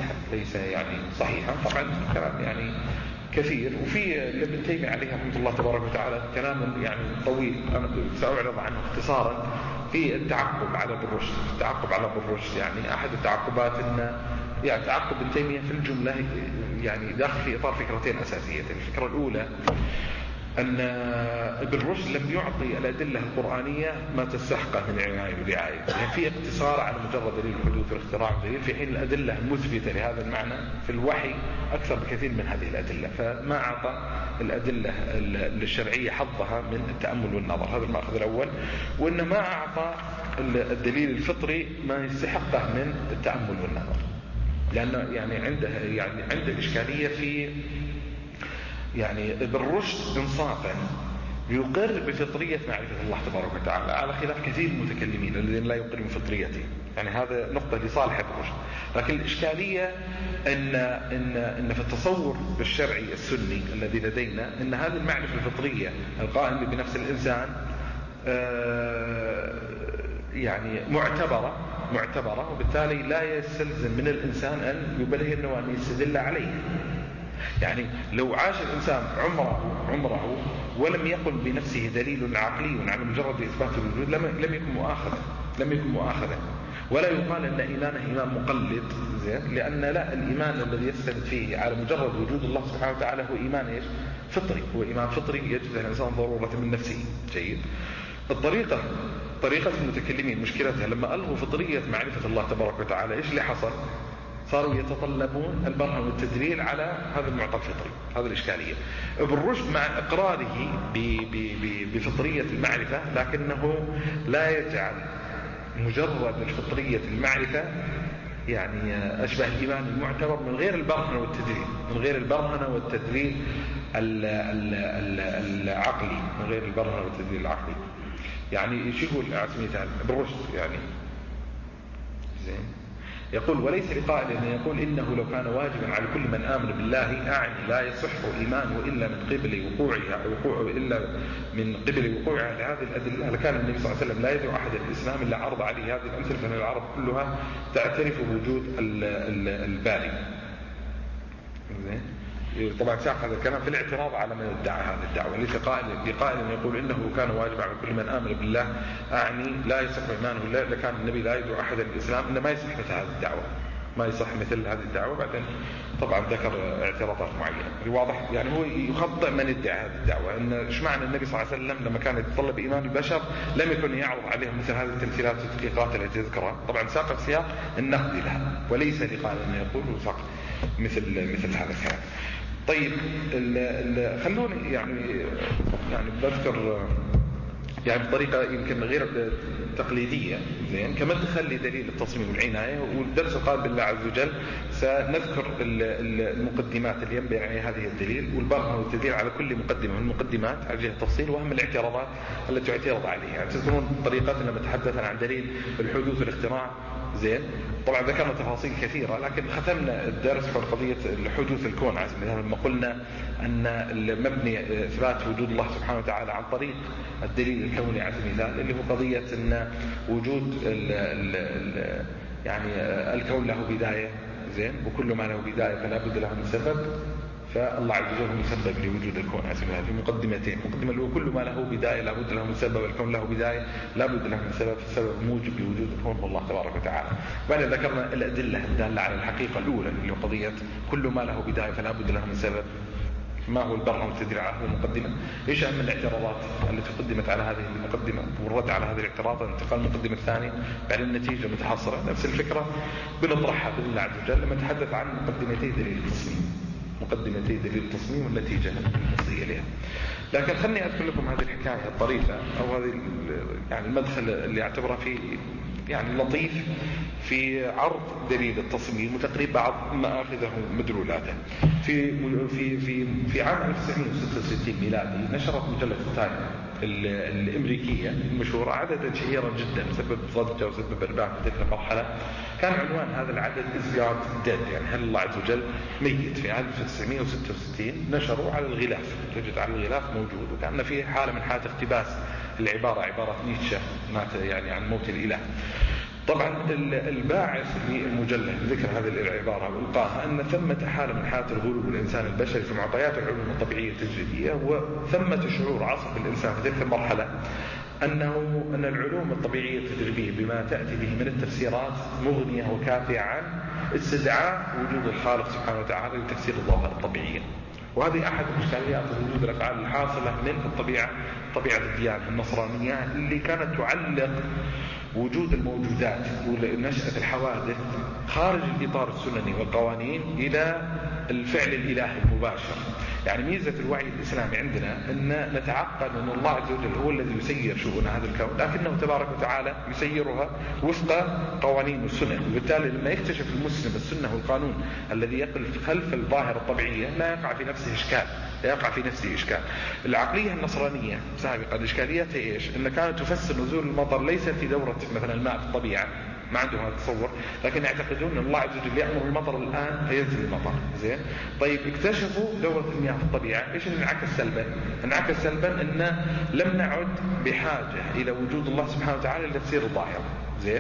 صحيحا. طبعا كلام يعني كثير، وفي ابن تيمية عليه رحمة الله تبارك وتعالى كلام يعني طويل أنا سأعرض عنه اختصارا في التعقب على ابن رشد. يعني أحد التعقبات أن يعني تعقب ابن تيمية في الجملة يعني داخل في إطار فكرتين أساسيتين. الفكرة الأولى أن ابن رشد لم يعطي الأدلة القرآنية ما تستحقه من عناية ورعاية، يعني في اقتصار على مجرد دليل الحدوث والاختراع دليل، في حين الأدلة المثبتة لهذا المعنى في الوحي أكثر بكثير من هذه الأدلة، فما أعطى الأدلة الشرعية حظها من التأمل والنظر. هذا المأخذ الأول. وإن ما أعطى الدليل الفطري ما يستحقه من التأمل والنظر، لأنه يعني عنده إشكالية في يعني ابن رشد إنصافا يقر بفطرية معرفة الله تبارك وتعالى على خلاف كثير من المتكلمين الذين لا يقرون بفطريته. يعني هذا نقطة لصالح ابن رشد. لكن الإشكالية إن في التصور الشرعي السني الذي لدينا إن هذه المعرفة الفطرية القائمة بنفس الإنسان يعني معتبرة، وبالتالي لا يستلزم من الإنسان أن يبرهن وأن يستدل عليه. يعني لو عاش الإنسان عمره ولم يقل بنفسه دليل عقلي على مجرد إثبات الوجود لم يكن مؤاخذا، ولا يقال أن إيمانه إيمان مقلد زين، لأن لا، الإيمان الذي يستند فيه على مجرد وجود الله سبحانه وتعالى هو إيمان فطري، هو إيمان فطري يجد الإنسان ضرورة من نفسه. جيد. طريقة المتكلمين مشكلتها لما ألغوا فطرية معرفة الله تبارك وتعالى إيش اللي حصل؟ صاروا يتطلبون البرهن والتدليل على هذا المعطى الفطري. هذا الإشكالية. ابن رشد مع إقراره بفطرية المعرفة لكنه لا يجعل مجرد الفطرية المعرفة يعني أشبه الإيمان المعتبر من غير البرهن والتدليل العقلي. يعني ايش يقول مثال ابن رشد يعني زين يقول: وليس لقائل أن يقول إنه لو كان واجبا على كل من آمن بالله أعني لا يصح إيمانه إلا من قبل وقوعها لهذه الأدلة لكان النبي صلى الله عليه وسلم لا يدعو أحد الإسلام إلا عرض عليه هذه الأمثلة، فإن العرب كلها تعترف بوجود الباري. طبعا ساق هذا الكلام في الاعتراض على من ادعى هذه الدعوة. ليس بقائل يقول إنه كان واجب على كل من آمن بالله أعني لا يصح إيمانه لكان النبي لا يدعو أحد الإسلام، إنه ما يصح مثل هذه الدعوة. بعدين طبعا ذكر اعتراضات معينة. واضح يعني هو يخطئ من ادعى هذه الدعوة، إن إيش معنى النبي صلى الله عليه وسلم لما كان يتطلب إيمان البشر لم يكن يعرض عليهم مثل هذه التمثيلات والتدقيقات التي تذكرها. طبعا ساق السياق النقد لها، وليس لقائل أن يقول وساق مثل هذا الكلام. طيب خلوني يعني بذكر يعني بطريقة يمكن غير تقليدية زين كمدخل لدليل التصميم والعناية. والدرس القادم بالله عز وجل سنذكر المقدمات اللي ينبغي عليها هذه الدليل والبرهن والتدليل على كل مقدمة من المقدمات على جهة التفصيل، وأهم الاعتراضات التي اعترض عليها. يعني تذكرون طريقتنا لما تحدثنا عن دليل الحدوث والاختراع زين. طبعا ذكرنا تفاصيل كثيرة، لكن ختمنا الدرس في قضية حدوث الكون على سبيل المثال لما قلنا أن المبني إثبات وجود الله سبحانه وتعالى عن طريق الدليل الكوني على سبيل المثال، اللي هو قضية أن وجود يعني الكون له بداية، زين، وكل ما له بداية فلا بد له من سبب، فالله عز وجل هو مسبب لوجود الكون على سبيل المثال في مقدمتين. مقدمة اللي هو كل ما له بداية لا بد له من سبب، الكون له بداية لا بد له من سبب، السبب موجب لوجود الكون هو الله تبارك وتعالى. بعدين ذكرنا الأدلة الدالة على الحقيقة الأولى اللي هو قضية كل ما له بداية فلا بد له من سبب، ما هو البرهن والتدريع على هذه المقدمة، ايش اهم الاعتراضات التي قدمت على هذه المقدمة والرد على هذه الاعتراضات، انتقال المقدمة الثانية، بعد النتيجة متحصرة نفس الفكرة بنطرحها بإذن الله عز وجل لما نتحدث عن مقدمتي دليل التصميم، مقدمتي دليل التصميم والنتيجة المصرية لها. لكن خلني أذكر لكم هذه الحكاية الطريفة أو هذه يعني المدخل اللي أعتبره فيه يعني لطيف في عرض دليل التصميم وتقريب بعض مآخذه مدلولاته. في عام 1966 ميلادي نشرت مجلة التايم الأمريكية المشهورة عددا شهيرا جدا سبب ضجة وسبب إرباك في تلك المرحلة. كان عنوان هذا العدد Is God Dead؟ يعني هل الله عز وجل ميت؟ في عام 1966 نشروا على الغلاف، تجد على الغلاف موجود، وكان فيه حالة من حالة اقتباس العبارة، عبارة نيتشه مات يعني عن موت الإله. طبعا الباعث للمجلة ذكر هذه العبارة وإلقاها أن ثمة حالة من حالة الغلو بالإنسان البشري في معطيات العلوم الطبيعية التجريبية، وثمة شعور عصف الإنسان في تلك المرحلة أن العلوم الطبيعية التجريبية بما تأتي به من التفسيرات مغنية وكافية عن استدعاء وجود الخالق سبحانه وتعالى لتفسير الظواهر الطبيعية. وهذه أحد إشكاليات وجود الأفعال الحاصلة من الطبيعة، طبيعة الديانة النصرانية اللي كانت تعلق وجود الموجودات ونشأة الحوادث خارج الإطار السنني والقوانين إلى الفعل الإلهي المباشر. يعني ميزة الوعي الإسلامي عندنا أن نتعقد أن الله عز وجل هو الذي يسير شؤون هذا الكون، لكنه تبارك وتعالى يسيرها وفق قوانين السنة، وبالتالي لما يكتشف المسلم السنة والقانون الذي يقف خلف الظاهرة الطبيعية لا يقع في نفسه إشكال، لا يقع في نفسه إشكال. العقلية النصرانية سابقا إشكاليتها إيش؟ أن كانت تفسر نزول المطر ليس في دورة مثلا الماء في الطبيعة، ما عندهم هذا التصور، لكن يعتقدون أن الله عز وجل يأمر المطر الآن فينزل المطر. زين، طيب اكتشفوا دورة المياه في الطبيعة، ايش اللي انعكس سلبا؟ انعكس سلبا أن لم نعد بحاجة إلى وجود الله سبحانه وتعالى لتفسير الظاهرة. زين،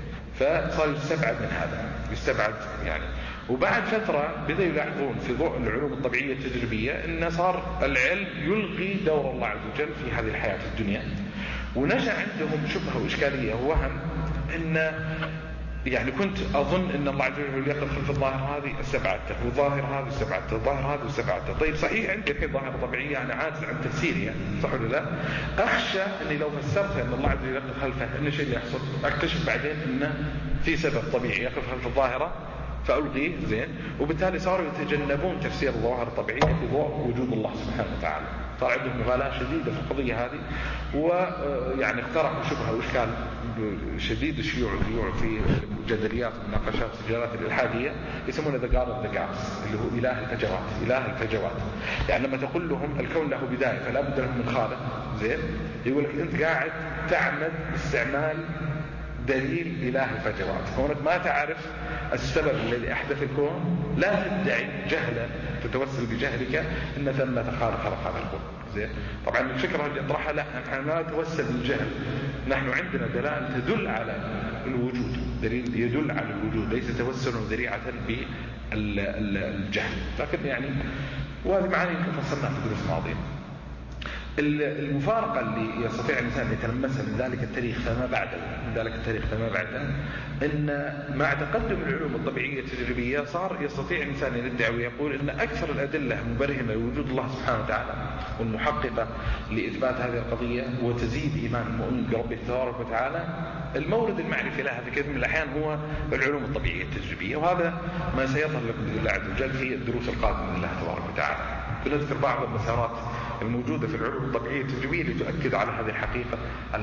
فصار يستبعد من هذا، يستبعد يعني. وبعد فترة بدأوا يلاحظون في ضوء العلوم الطبيعية التجريبية أن صار العلم يلغي دور الله عز وجل في هذه الحياة الدنيا، ونشأ عندهم شبهة وإشكالية ووهم أن يعني كنت أظن أن الله عز وجل يقف خلف الظاهرة هذه استبعدته، والظاهرة هذه استبعدته، الظاهرة هذه استبعدته. طيب صحيح عندي الحين ظاهرة طبيعية أنا عاجز عن تفسيرها، صح ولا لا؟ أخشى أني لو فسرت أن الله عز وجل يقف خلفه أن الشيء اللي يحصل أكتشف بعدين أنه في سبب طبيعي يقف خلف الظاهرة فألغيه. زين، وبالتالي صاروا يتجنبون تفسير الظواهر الطبيعية في ضوء وجود الله سبحانه وتعالى. صار عندهم مغالاة شديدة في القضية هذه، ويعني اقترحوا شبهة وإشكال شديد الشيوع في الجدليات والمناقشات والسجالات الإلحادية يسمونه The God of the Gaps، اللي هو إله الفجوات، إله الفجوات. يعني لما تقول لهم الكون له بداية فلا بد له من خالق، زين، يقول لك أنت قاعد تعمد استعمال دليل إله الفجوات، كونك ما تعرف السبب الذي أحدث الكون لا تدعي جهلا تتوسل بجهلك أن ثمة خالق خلق هذا الكون. زين، طبعا الفكرة اللي اطرحها لا، نحن لا نتوسل بالجهل، نحن عندنا دلائل تدل على الوجود، دليل يدل على الوجود، ليس توسل ذريعة بالجهل. لكن يعني وهذه معاني يمكن فصلناها في دروس ماضية. المفارقة اللي يستطيع الإنسان أن يتلمسها من ذلك التاريخ فما بعده، أن مع تقدم العلوم الطبيعية التجريبية صار يستطيع الإنسان أن يدعي ويقول أن أكثر الأدلة مبرهنة لوجود الله سبحانه وتعالى والمحققة لإثبات هذه القضية وتزيد إيمان المؤمن بربه تبارك وتعالى، المورد المعرفي لها في كثير من الأحيان هو العلوم الطبيعية التجريبية. وهذا ما سيظهر لكم بإذن الله عز وجل في الدروس القادمة من الله تبارك وتعالى. بنذكر بعض المسارات الموجودة في العلوم الطبيعية التجريبية لتؤكد على هذه الحقيقة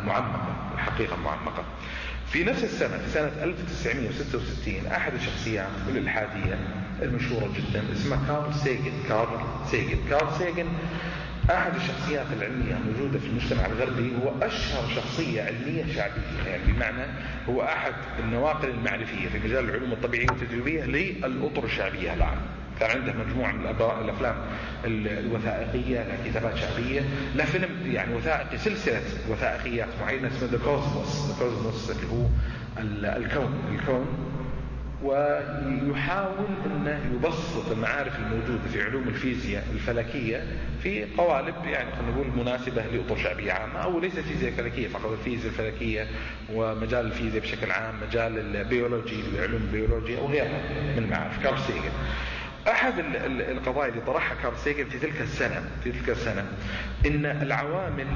المعمقة. في نفس السنة، في سنة 1966، أحد الشخصيات الإلحادية المشهورة جدا اسمه كارل سيجن أحد الشخصيات العلمية الموجودة في المجتمع الغربي هو أشهر شخصية علمية شعبية، يعني بمعنى هو أحد النواقل المعرفية في مجال العلوم الطبيعية والتجريبية للأطر الشعبية العام. كان عنده مجموعة من الأفلام الوثائقية، له كتابات شعبية، له فيلم يعني وثائقي، سلسلة وثائقيات معينة اسمها The Cosmos اللي هو الكون، ويحاول أنه يبسط المعارف الموجودة في علوم الفيزياء الفلكية في قوالب يعني خلينا نقول مناسبة لأطر شعبية عامة، أو ليس فيزياء فلكية فقط، الفيزياء الفلكية ومجال الفيزياء بشكل عام، مجال البيولوجي وعلوم البيولوجيا وغيرها من المعارف. كارل سيجن أحد القضايا اللي طرحها كارل سيجن في تلك السنة إن العوامل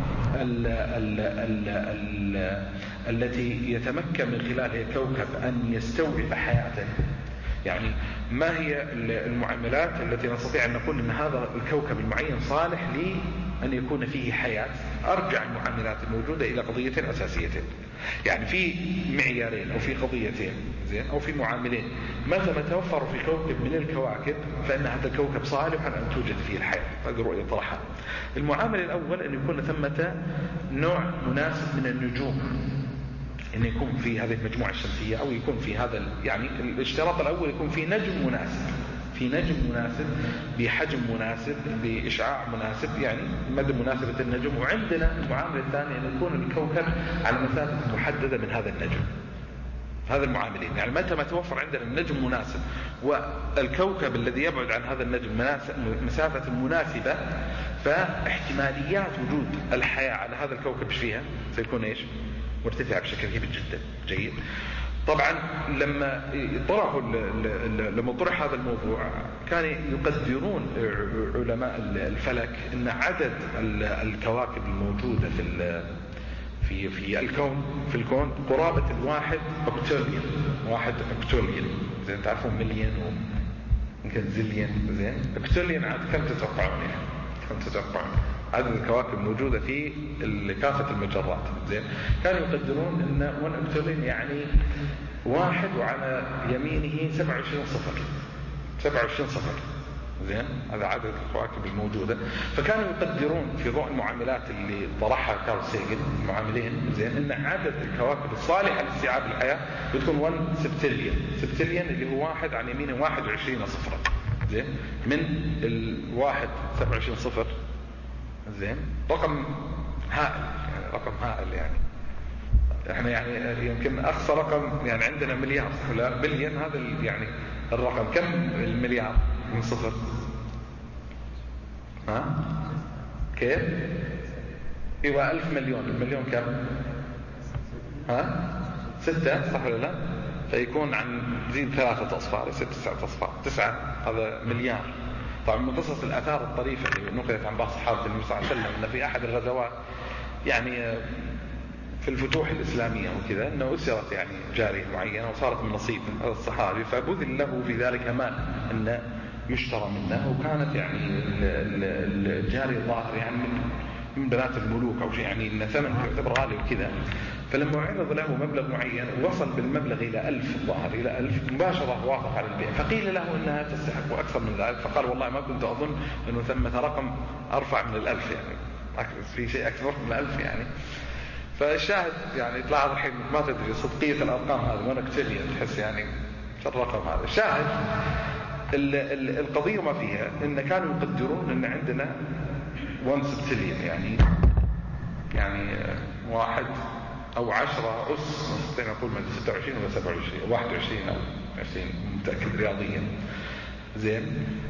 التي يتمكن من خلالها الكوكب أن يستوعب حياته، يعني ما هي المعاملات التي نستطيع أن نقول أن هذا الكوكب المعين صالح لأن يكون فيه حياة. أرجع المعاملات الموجودة إلى قضيتين أساسيتين، يعني في معيارين أو في قضيتين زين أو في معاملين، متى ما توفروا في كوكب من الكواكب فإن هذا الكوكب صالح أن توجد فيه الحياة. هذه رؤية طرحها. المعامل الأول أن يكون ثمة نوع مناسب من النجوم، أن يكون في هذه المجموعة الشمسية، أو يكون في هذا يعني الاشتراط الأول يكون في نجم مناسب بحجم مناسب بإشعاع مناسب، يعني مدى مناسبة النجم. وعندنا المعامل الثاني أن يكون الكوكب على مسافة محددة من هذا النجم. هذا المعاملين، يعني متى ما توفر عندنا النجم مناسب والكوكب الذي يبعد عن هذا النجم مسافة مناسبة، فاحتماليات وجود الحياة على هذا الكوكب فيها سيكون إيش؟ مرتفع بشكل كبير جدا. جيد. طبعا لما طرح هذا الموضوع كان يقدرون علماء الفلك ان عدد الكواكب الموجودة في الكون قرابة 1 أكتوليون. زين تعرفون مليون ويمكن زليون. زين أكتوليون عاد كم تتوقعون؟ عدد الكواكب الموجودة في كافة المجرات. زين كانوا يقدرون ان 1 أكتوليون يعني 1 وعلى يمينه 27 صفر. زين هذا عدد الكواكب الموجودة. فكانوا يقدرون في ضوء المعاملات اللي طرحها كارل سيجن، المعاملين، زين ان عدد الكواكب الصالحة لاستيعاب الحياة بتكون 1 سبتليون اللي هو 1 عن يمينه 21 صفرا. زين من 1 27 صفر. زين رقم هائل يعني احنا يعني يمكن اقصى رقم يعني عندنا مليار ولا بليون. هذا يعني الرقم كم المليار من صفر؟ كيف؟ ايوه 1000 مليون. المليون كم؟ 6 صح ولا لا؟ فيكون عن زين 3 أصفار 6 9 أصفار 9. هذا مليار. طبعا من قصص الآثار الطريفة اللي نقلت عن بعض صحابة النبي صلى الله عليه وسلم أن في أحد الغزوات يعني في الفتوح الإسلامية وكذا أنه أسرت يعني جارية معينة وصارت من نصيب هذا الصحابي، فبذل له في ذلك مال أنه يشترى منه، وكانت يعني الجارية الظاهر يعني من بنات الملوك أو شيء، يعني إن ثمن يعتبر غالي وكذا. فلما عرض له مبلغ معين وصل بالمبلغ إلى 1000 الظاهر إلى 1000 مباشرة وافق على البيع. فقيل له أنها تستحق أكثر من ذلك، فقال والله ما كنت أظن أنه ثمة رقم أرفع من 1000 يعني في شيء أكثر من 1000 يعني. فالشاهد يعني تلاحظ الحين ما تدري صدقية الأرقام هذه وانا كتير تحس يعني شو الرقم هذا. الشاهد القضية ما فيها إن كانوا يقدرون أن عندنا 1 سبتليون يعني 1 أو 10 أس، نستطيع نقول من 26 ولا 27 21 أو 20 متأكد رياضيا. زين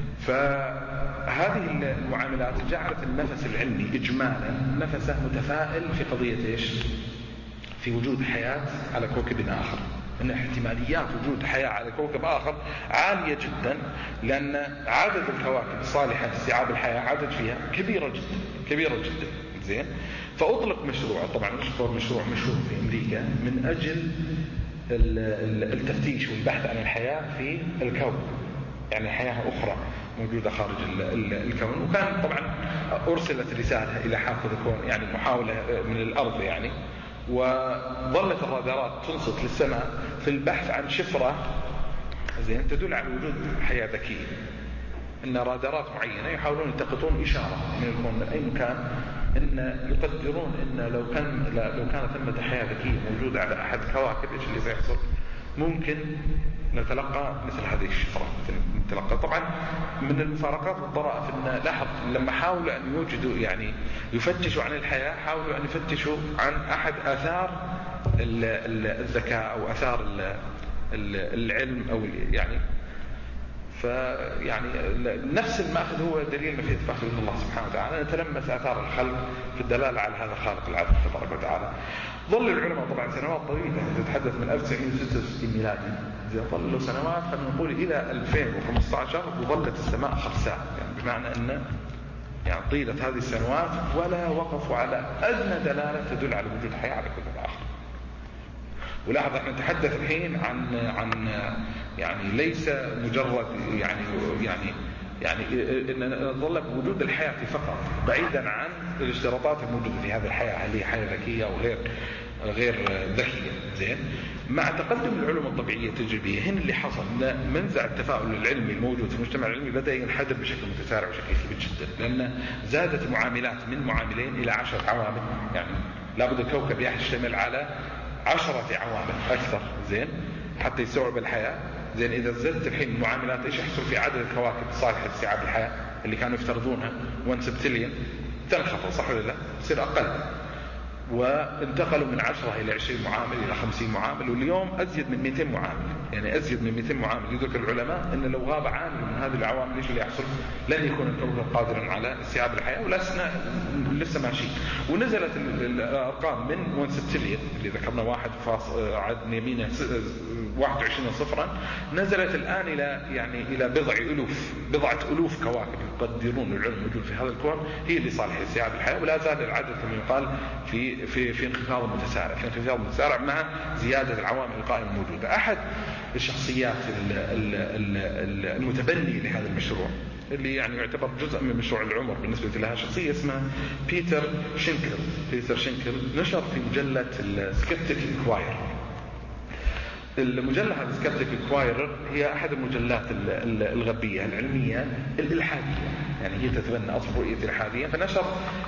فهذه المعاملات جعلت النفس العلمي إجمالا نفسه متفائل في قضية إيش؟ في وجود حياة على كوكب آخر، أن احتماليات وجود حياة على كوكب آخر عالية جدا، لأن عدد الكواكب الصالحة لاستيعاب الحياة عدد فيها كبيرة جدا. زين فأطلق مشروع، طبعا مشروع مشهور في أمريكا من أجل التفتيش والبحث عن الحياة في الكون، يعني حياة أخرى موجودة خارج الكون. وكان طبعا أرسلت رسالة إلى حافظ الكون، يعني محاولة من الأرض يعني، وظلت الرادارات تنصت للسماء في البحث عن شفرة زين تدل على وجود حياة ذكية. ان رادارات معينة يحاولون يلتقطون إشارة من الكون من أي مكان، ان يقدرون ان لو كان ثمة حياة ذكية موجودة على أحد الكواكب ايش اللي بيحصل، ممكن نتلقى مثل هذه الشفرة. نتلقى طبعا من المفارقات والطرائف ان لاحظ لما حاولوا ان يوجدوا يعني يفتشوا عن الحياة، حاولوا ان يفتشوا عن احد آثار الذكاء او آثار العلم او يعني فيعني نفس المأخذ هو دليل ما فيه إثبات وجود الله سبحانه وتعالى، نتلمس آثار الخلق في الدلالة على هذا الخالق العظيم تبارك وتعالى. ظل العلماء طبعا سنوات طويلة، تتحدث من 1966 ميلادي، ظلوا سنوات خلينا نقول إلى 2015 وظلت السماء خرساء، يعني بمعنى أن يعني طيلة هذه السنوات ولا وقفوا على أدنى دلالة تدل على وجود حياة على كوكب آخر. ولاحظ احنا نتحدث الحين عن يعني ليس مجرد يعني ان نظل بوجود الحياة فقط بعيدا عن الاشتراطات الموجودة في هذه الحياة، هل هي حياة ذكية او غير ذكية. زين، مع تقدم العلوم الطبيعية التجريبية هنا اللي حصل منزع التفاؤل العلمي الموجود في المجتمع العلمي بدأ ينحدر بشكل متسارع وبشكل كبير جدا، لأن زادت المعاملات من معاملين إلى 10 عوامل. يعني لابد الكوكب يشتمل على 10 عوامل أكثر زين حتى يستوعب الحياة. زين، إذا زدت الحين المعاملات إيش يحصل في عدد الكواكب الصالحة لاستيعاب الحياة اللي كانوا يفترضونها 1 سبتليون، تنخفض صح ولا لا؟ تصير أقل. وانتقلوا من 10 إلى 20 معامل إلى 50 معامل، واليوم أزيد من 200 معامل، يعني أزيد من 200 معامل. يذكر العلماء أن لو غاب عامل من هذه العوامل إيش اللي يحصل؟ لن يكون الكوكب قادرا على استيعاب الحياة، ولسنا لسه ماشيين. ونزلت الأرقام من 1 سبتليون اللي ذكرنا 1 عدد يمينه 21 صفرا، نزلت الآن إلى بضعة ألوف كواكب يقدرون العلم موجود في هذا الكون هي اللي صالحة لاستيعاب الحياة. ولا زال العدد كما يقال في انخفاض متسارع مع زيادة العوامل القائمة الموجودة. أحد الشخصيات المتبني لهذا المشروع اللي يعني يعتبر جزء من مشروع العمر بالنسبة لها، شخصية اسمها بيتر شينكل نشر في مجلة السكيبتيك انكواير. المجلة هذه سكيبتيك انكواير هي أحد المجلات الغبية العلمية الإلحادية، يعني هي تتبنى أصل رؤية الإلحادية. فنشر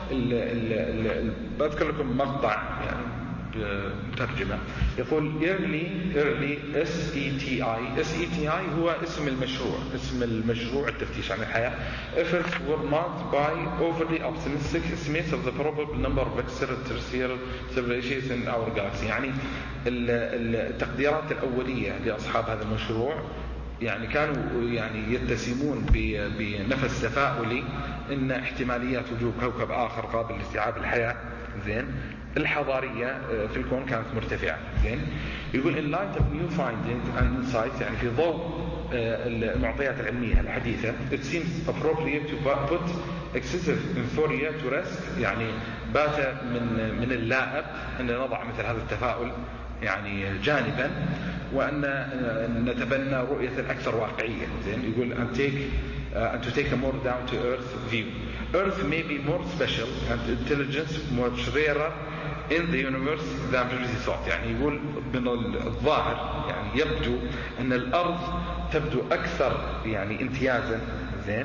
بذكر لكم مقطع يعني مترجمة، يقول early SETI هو اسم المشروع التفتيش عن الحياة. efforts were marked by overly optimistic estimates of the probable number of extraterrestrial civilizations in our galaxy. يعني التقديرات الأولية لأصحاب هذا المشروع يعني كانوا يعني يتسمون بنفس تفاؤلي ان احتماليات وجود كوكب آخر قابل لاستيعاب الحياة زين الحضارية في الكون كانت مرتفعة. زين، يقول in light of new findings and insights، يعني في ضوء المعطيات العلمية الحديثة it seems appropriate to put excessive euphoria to rest، يعني بات من اللائق أن نضع مثل هذا التفاؤل يعني جانبا، وأن نتبنى رؤية أكثر واقعية. زين، يقول and to take a more down to earth view. Earth may be more special and intelligence much rarer in the universe than previously thought. يعني يقول من الظاهر يعني يبدو أن الأرض تبدو أكثر يعني امتيازا زين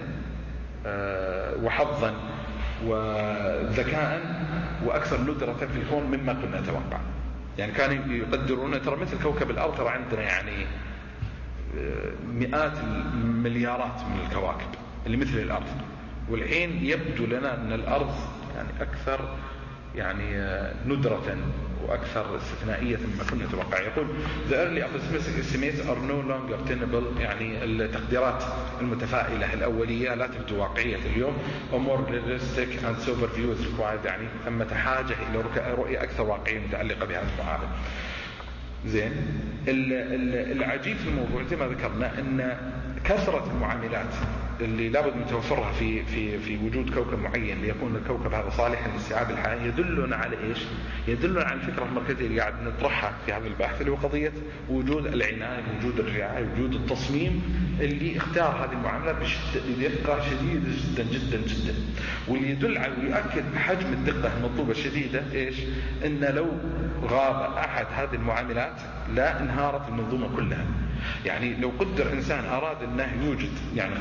وحظا وذكاء وأكثر ندرة في الكون مما كنا نتوقع. يعني كانوا يقدرون ترى مثل كوكب الأرض ترى عندنا يعني مئات المليارات من الكواكب اللي مثل الأرض، والحين يبدو لنا أن الأرض يعني أكثر يعني ندرة وأكثر استثنائية مما كنا نتوقع. يقول the early optimistic estimates are no longer tenable، يعني التقديرات المتفائلة الأولية لا تبدو واقعية اليوم. a more realistic and sober view is required، يعني ثمة حاجة إلى رؤية أكثر واقعية متعلقة بهذا المعامل. زين، العجيب في الموضوع زي ما ذكرنا أن كثرة المعاملات اللي لابد من توفرها في وجود كوكب معين ليكون الكوكب هذا صالحا لاستيعاب الحياة يدلنا على إيش؟ يدلنا على الفكرة المركزية اللي قاعد نطرحها في هذا البحث، اللي هو قضية وجود العناية، وجود الرعاية، وجود التصميم اللي اختار هذه المعاملات بدقة شديدة جدا جدا جدا. واللي يدل على ويؤكد حجم الدقة المطلوبة الشديدة إيش؟ إن لو غاب أحد هذه المعاملات لا انهارت المنظومة كلها. يعني لو قدر إنسان أراد أنه يوجد يعني خلينا نقول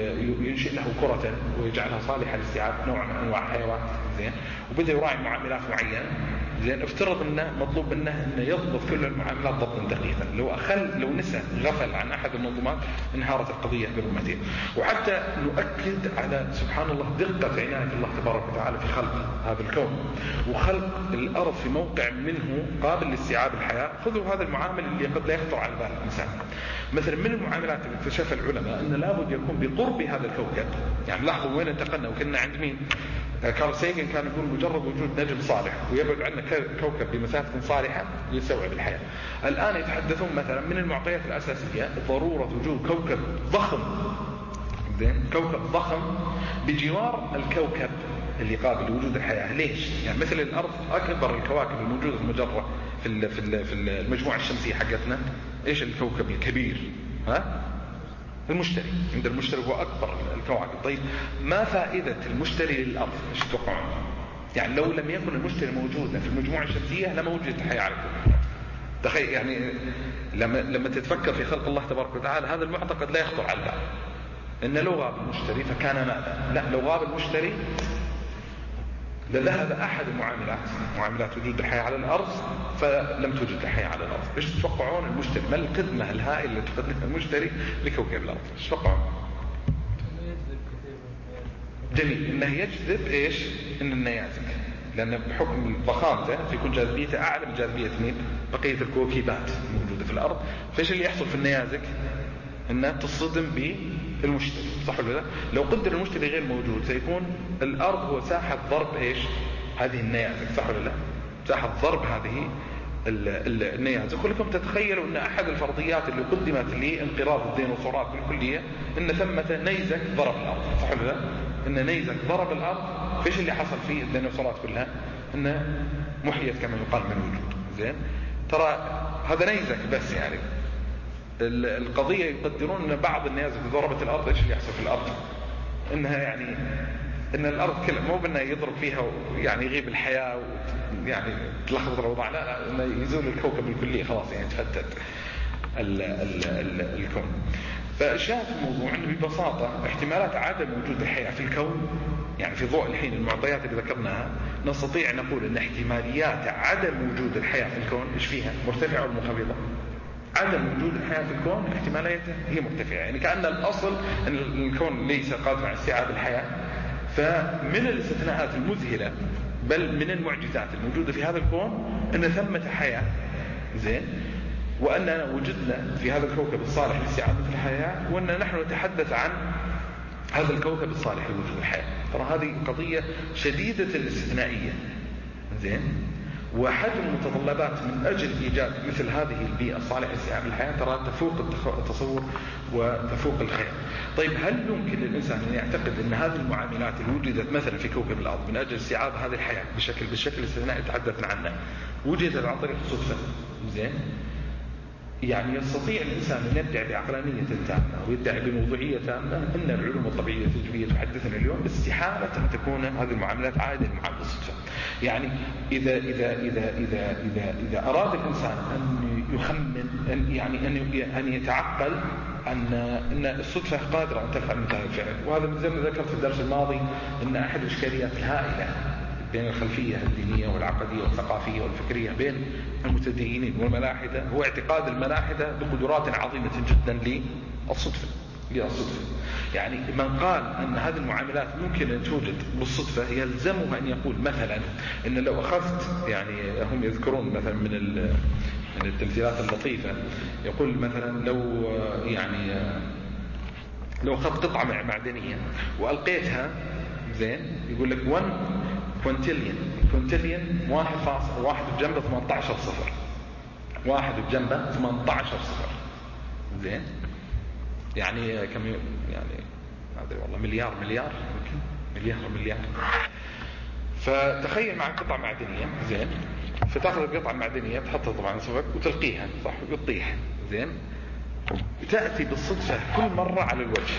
ينشئ له كرة ويجعلها صالحة لاستيعاب نوع من أنواع الحيوان، زين، وبدأ يراعي معاملات معينة، زين. افترض انه مطلوب منه انه يضبط كل المعاملات ضبطا دقيقا، لو نسى غفل عن احد المنظومات انهارت القضيه برمتين. وحتى نؤكد على سبحان الله دقه عنايه الله تبارك وتعالى في خلق هذا الكون وخلق الارض في موقع منه قابل لاستيعاب الحياه. خذوا هذا المعامل اللي قد لا يخطر على بال الانسان. مثلا من المعاملات اللي اكتشفها العلماء ان لابد يكون بقرب هذا الكوكب، يعني لاحظوا وين انتقلنا وكنا عند مين؟ كارل سيجن كان يقول مجرد وجود نجم صالح ويبعد عنا كوكب بمسافة صالحة يستوعب الحياة. الآن يتحدثون مثلا من المعطيات الأساسية ضرورة وجود كوكب ضخم، كوكب ضخم بجوار الكوكب اللي قابل لوجود الحياة. ليش؟ يعني مثل الأرض أكبر الكواكب الموجودة في المجرة في المجموعة الشمسية حقتنا. إيش الكوكب الكبير؟ المشتري. عند المشتري هو أكبر الكواكب. طيب ما فائدة المشتري للأرض؟ إيش تتوقعون؟ يعني لو لم يكن المشتري موجودا في المجموعة الشمسية لما وجدت الحياة على الكوكب. تخيل يعني لما تتفكر في خلق الله تبارك وتعالى هذا المعتقد لا يخطر على البال. إن لو غاب المشتري فكان ماذا؟ لا، لو غاب المشتري لذهب أحد معاملات وجود الحياة على الأرض فلم توجد الحياة على الأرض. إيش تتوقعون المشتري؟ ما الخدمة الهائلة التي تقدمها المشتري لكوكب الأرض؟ إيش تتوقعون؟ جميل، إنه يجذب إيش؟ إن النيازك، لأن بحكم ضخامته فيكون جاذبيته أعلى من جاذبية مين؟ بقية الكوكبات الموجودة في الأرض. فإيش اللي يحصل في النيازك؟ إنها تصطدم بالمشتري، صح ولا لا؟ لو قدر المشتري غير موجود سيكون الأرض هو ساحة ضرب إيش؟ هذه النيازك، صح ولا لا؟ ساحة ضرب هذه النيازك. ولكم تتخيلوا أن أحد الفرضيات اللي قدمت لانقراض الديناصورات بالكلية أن ثمة نيزك ضرب الأرض، صح ولا لا؟ أن نيزك ضرب الأرض. فإيش اللي حصل في الديناصورات كلها؟ أن محيت كما يقال من وجود. زين، ترى هذا نيزك بس. يعني القضية يقدرون أن بعض النيازك ضربت الأرض إيش اللي يحصل في الأرض؟ إنها يعني إن الأرض كلها مو بأنه يضرب فيها ويعني يغيب الحياة ويعني تلخبط الأوضاع، لا إنه يزول الكوكب الكلي خلاص، يعني تفتت الكون. فشاهد الموضوع أنه ببساطة احتمالات عدم وجود الحياة في الكون، يعني في ضوء الحين المعطيات اللي ذكرناها نستطيع نقول أن احتماليات عدم وجود الحياة في الكون إيش فيها؟ مرتفعة ولا منخفضة؟ عدم وجود الحياة في الكون احتماليته هي مرتفعة، يعني كأن الأصل أن الكون ليس قادر على استيعاب الحياة. فمن الاستثناءات المذهلة بل من المعجزات الموجودة في هذا الكون أن ثمة حياة، زين، وأننا وجدنا في هذا الكوكب الصالح لاستيعاب الحياة، وأن نحن نتحدث عن هذا الكوكب الصالح لوجود الحياة. ترى هذه قضية شديدة الاستثنائية، زين، وحجم المتطلبات من أجل إيجاد مثل هذه البيئة الصالحة لاستيعاب الحياة ترى تفوق التصور وتفوق الخيال. طيب هل يمكن للإنسان أن يعتقد أن هذه المعاملات اللي وجدت مثلا في كوكب الأرض من أجل استيعاب هذه الحياة بالشكل الاستثنائي تحدثنا عنه وجدت عن طريق الصدفة؟ زين، يعني يستطيع الإنسان أن يدعي بعقلانية تامة ويدعي بموضوعية تامة أن العلوم الطبيعية التجريبية تحدثنا اليوم باستحالة أن تكون هذه المعاملات عادة معاملة الصدفة. يعني إذا أراد الإنسان أن يخمن أن يتعقل أن الصدفة قادرة أن تفعل مثل الفعل. وهذا زي ما ذكرت في الدرس الماضي أن أحد الإشكاليات الهائلة بين الخلفية الدينية والعقدية والثقافية والفكرية بين المتدينين والملاحدة هو اعتقاد الملاحدة بقدرات عظيمة جدا للصدفة. يعني من قال أن هذه المعاملات ممكن أن توجد بالصدفة يلزمه أن يقول مثلا أن لو أخذت، يعني هم يذكرون مثلا من التمثيلات اللطيفة، يقول مثلا لو أخذت قطعة معدنية وألقيتها، زين، يقول لك 1 كوينتليون 1 بجنبه 18 صفر، 1 بجنبه 18 صفر، زين، يعني كم، يعني ما ادري والله، مليار يمكن مليار. فتخيل معك قطعة معدنية، زين، فتاخذ القطعة المعدنية تحطها طبعا صفك وتلقيها، صح، وتطيح، زين، تأتي بالصدفة كل مرة على الوجه،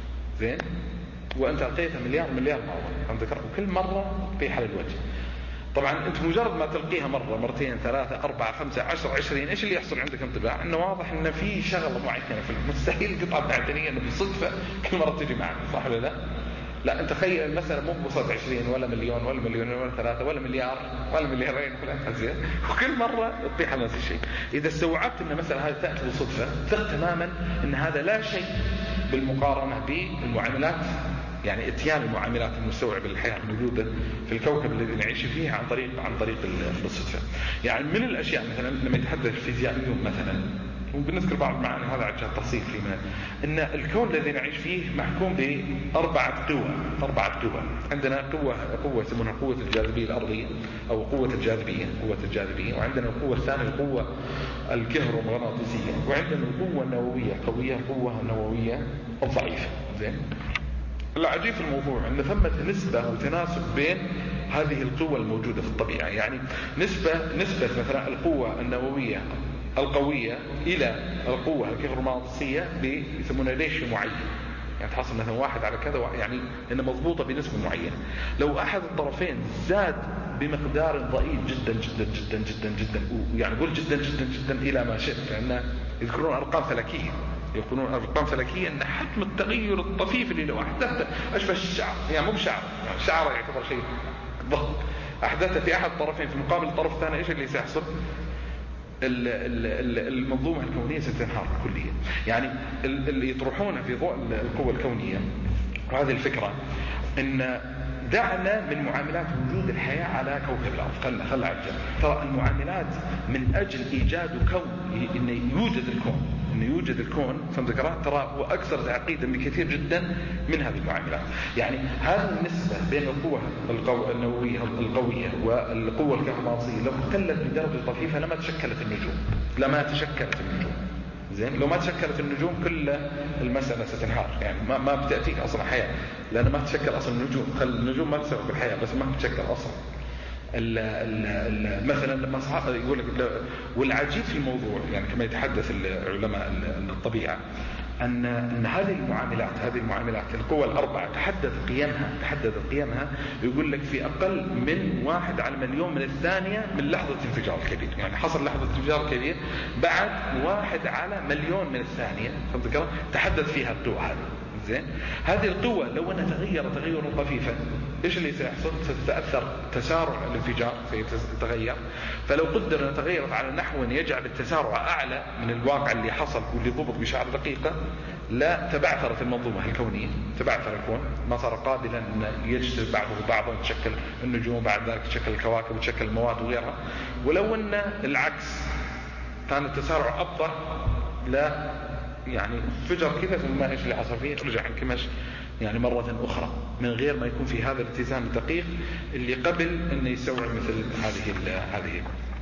زين، وأنت ألقيتها مليار مرة عم ذكر، وكل مرة تطيح على الوجه. طبعا أنت مجرد ما تلقيها مرة مرتين ثلاثة أربعة خمسة 10 20 إيش اللي يحصل عندك انطباع إنه واضح إنه في شغلة معينة في مستحيل قطعة معدنية إنه بالصدفة كل مرة تجي معك، صح ولا لا؟ لا أنت تخيل المسألة مو بوصلت 20 ولا مليون ولا مليونين ولا 3 ولا مليار ولا مليارين ولا زين، وكل مرة تطيح نفس الشيء. إذا استوعبت إن مثلا هذه تأتي بالصدفة ثق تماما إن هذا لا شيء بالمقارنة بالمعاملات، يعني اتيان المعاملات المستوعبة للحياة الموجودة في الكوكب الذي نعيش فيه عن طريق الصدفة. يعني من الأشياء مثلا لما يتحدث الفيزيائيون مثلا، وبنذكر بعض المعاني هذا عشان تفصيل فيما ان الكون الذي نعيش فيه محكوم بأربعة قوى. عندنا قوة يسمونها قوة الجاذبية الأرضية أو قوة الجاذبية، وعندنا القوة الثانية القوة الكهرومغناطيسية، وعندنا القوة النووية القوية، القوة النووية الضعيفة. زين، العجيب في الموضوع ان ثمة نسبة وتناسب بين هذه القوى الموجودة في الطبيعة. يعني نسبة مثلا القوة النووية القوية إلى القوة الكهرومغناطيسية يسمونها ريشيو معين، يعني تحصل مثلا 1 على كذا، يعني إنها مضبوطة بنسبة معينة. لو أحد الطرفين زاد بمقدار ضئيل جدا جدا جدا جدا جدا، يعني قول جدا جدا جدا إلى ما شئت، لأن يذكرون أرقام فلكية، يقولون أرقام فلكية أن حجم التغير الطفيف اللي لو أحدثته أشبه الشعر، يعني مو بشعر، يعني شعر يعتبر شيء ضخم، أحدثته في أحد الطرفين في مقابل الطرف الثاني، إيش اللي سيحصل؟ المنظومة الكونية ستنهار كليا. يعني اللي يطرحونه في ضوء القوة الكونية وهذه الفكرة ان دعنا من معاملات وجود الحياة على كوكب الأرض، خلى عجل. ترى المعاملات من أجل إيجاد كون، إنه يوجد الكون فهمت؟ ترى هو أكثر تعقيدا بكثير جدا من هذه المعاملات. يعني هذه النسبة بين القوة النووية القوية والقوة الكهرومغناطيسية لو اختلت بدرجة طفيفة لما تشكلت النجوم. زين، لو ما تشكلت النجوم كل المسألة ستنهار، يعني ما بتأتيك أصلا حياة، لأن ما تشكل أصلا النجوم ما تسبب الحياة، بس ما تشكل أصلا. مثلا لما يقول لك، والعجيب في الموضوع يعني كما يتحدث العلماء الطبيعة أن هذه المعاملات القوى الأربعة تحدد قيمها يقول لك في أقل من 1 على مليون من الثانية من لحظة انفجار كبير. يعني حصل لحظة انفجار كبير بعد 1 على مليون من الثانية، فهمت؟ تحدث فيها القوة هذه. زين، هذه القوة لو أنها تغيرا طفيفا إيش اللي سيحصل؟ ستتأثر تسارع الانفجار سيتغير. فلو قدر أن تغيرت على نحو يجعل التسارع أعلى من الواقع اللي حصل واللي ضبط بشعر دقيقة، لا تبعثرت المنظومة الكونية، تبعثر الكون، ما صار قابلا أن يجتذب بعضه بعضا، تشكل النجوم، بعد ذلك تشكل الكواكب وتشكل المواد وغيرها. ولو أن العكس كان التسارع أبطأ، لا يعني فجر كذا ثم ايش اللي حصل فيه؟ رجع انكمش يعني مرة أخرى من غير ما يكون في هذا الاتزان الدقيق اللي قبل أن يستوعب مثل هذه.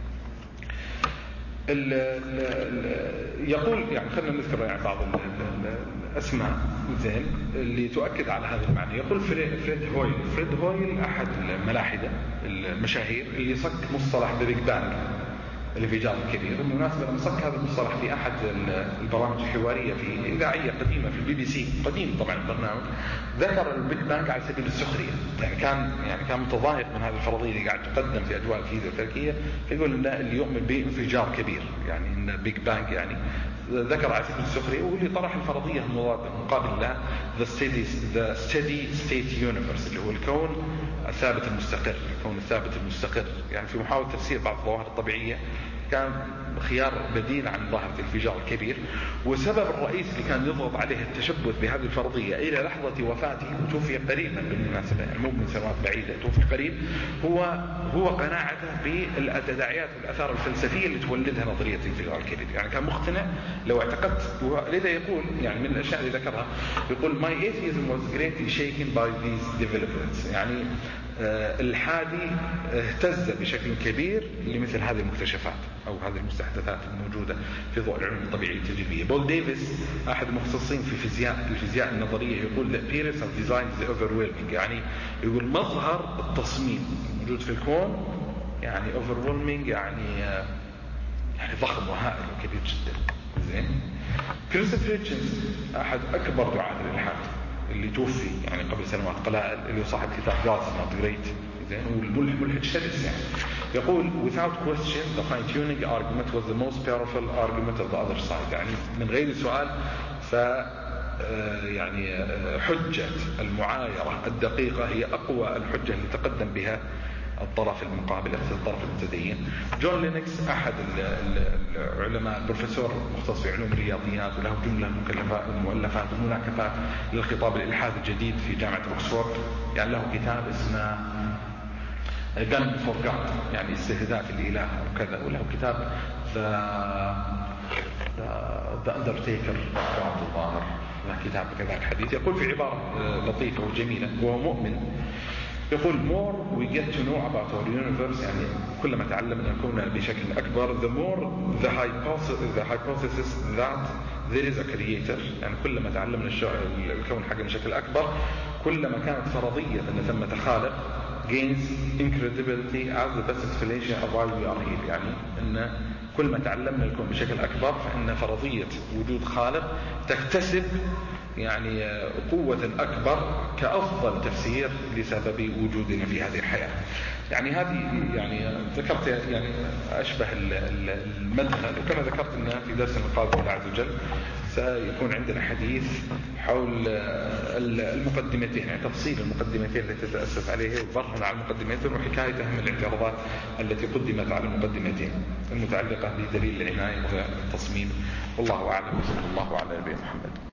يقول يعني خلينا نذكر يعني بعض الأسماء زين اللي تؤكد على هذا المعنى. يقول فريد هويل أحد الملاحدة المشاهير اللي صك مصطلح بيج بانج، الانفجار الكبير. بالمناسبة لما صك هذا المصطلح في أحد البرامج الحوارية في إذاعية قديمة في البي بي سي، قديم طبعا البرنامج، ذكر البيج بانج على سبيل السخرية. يعني كان متضايق من هذه الفرضية اللي قاعد تقدم في أجواء الفيزياء الفلكية، يقول إن اللي يؤمن بانفجار كبير يعني إن بيج بانج يعني ذكر على سبيل السخرية، واللي طرح الفرضية المقابل لها the steady state universe اللي هو الكون الثابت المستقر. يعني في محاولة تفسير بعض الظواهر الطبيعية كان خيار بديل عن ظاهرة الانفجار الكبير. والسبب الرئيسي اللي كان يضغط عليه التشبث بهذه الفرضية إلى لحظة وفاته، وتوفي قريبا بالمناسبة يعني مو من سنوات بعيدة، توفي قريب، هو قناعته بالتداعيات والآثار الفلسفية اللي تولدها نظرية الانفجار الكبير. يعني كان مقتنع لو اعتقدت، لذا يقول يعني من الأشياء اللي ذكرها يقول my atheism was greatly shaken by these developments. يعني الحادي اهتز بشكل كبير لمثل هذه المكتشفات أو هذه المستحدثات الموجودة في ضوء العلوم الطبيعية التجريبية. بول ديفيس أحد المختصين في الفيزياء النظرية يقول the appearance of design is overwhelming. يعني يقول مظهر التصميم موجود في الكون يعني overwhelming، يعني ضخم وهائل وكبير جدا. زين، كريستوفر هيتشنز أحد أكبر دعاة الإلحاد اللي توفي يعني قبل سنوات قلائل، اللي صاحب كتاب God's Not Great. زين والملحد شرس يعني. يقول without question the fine-tuning argument was the most powerful argument of the other side. يعني من غير سؤال يعني حجة المعايرة الدقيقة هي أقوى الحجة اللي تقدم بها الطرف المقابل، الطرف المتدين. جون لينكس أحد العلماء، البروفيسور مختص في علوم الرياضيات، وله جملة مؤلفات ومناكفات للخطاب الإلحاد الجديد في جامعة أكسفورد. يعني له كتاب اسمه Gun for God، يعني استهداف الإله وكذا، وله كتاب The Undertaker الظاهر، كتاب كذلك حديث. يقول في عبارة لطيفة وجميلة وهو مؤمن، يقول more we get to know about our universe، يعني كلما تعلمنا الكون بشكل أكبر the more the hypothesis that there is a creator، يعني كلما تعلمنا الكون حقا بشكل أكبر كلما كانت فرضية أن ثمة خالق gains incredibility as the best explanation of why we are here. يعني أن كل ما تعلمنا الكون بشكل أكبر فإن فرضية وجود خالق تكتسب يعني قوة أكبر كأفضل تفسير لسبب وجودنا في هذه الحياة. يعني هذه يعني ذكرت يعني أشبه المدخل، وكما ذكرت أنها في درس القادم الله عز وجل سيكون عندنا حديث حول المقدمتين، يعني تفصيل المقدمتين التي تتأسس عليها والبرهن على المقدمتين وحكاية أهم الاعتراضات التي قدمت على المقدمتين المتعلقة بدليل العناية والتصميم. والله أعلم، وصلى الله على نبينا محمد.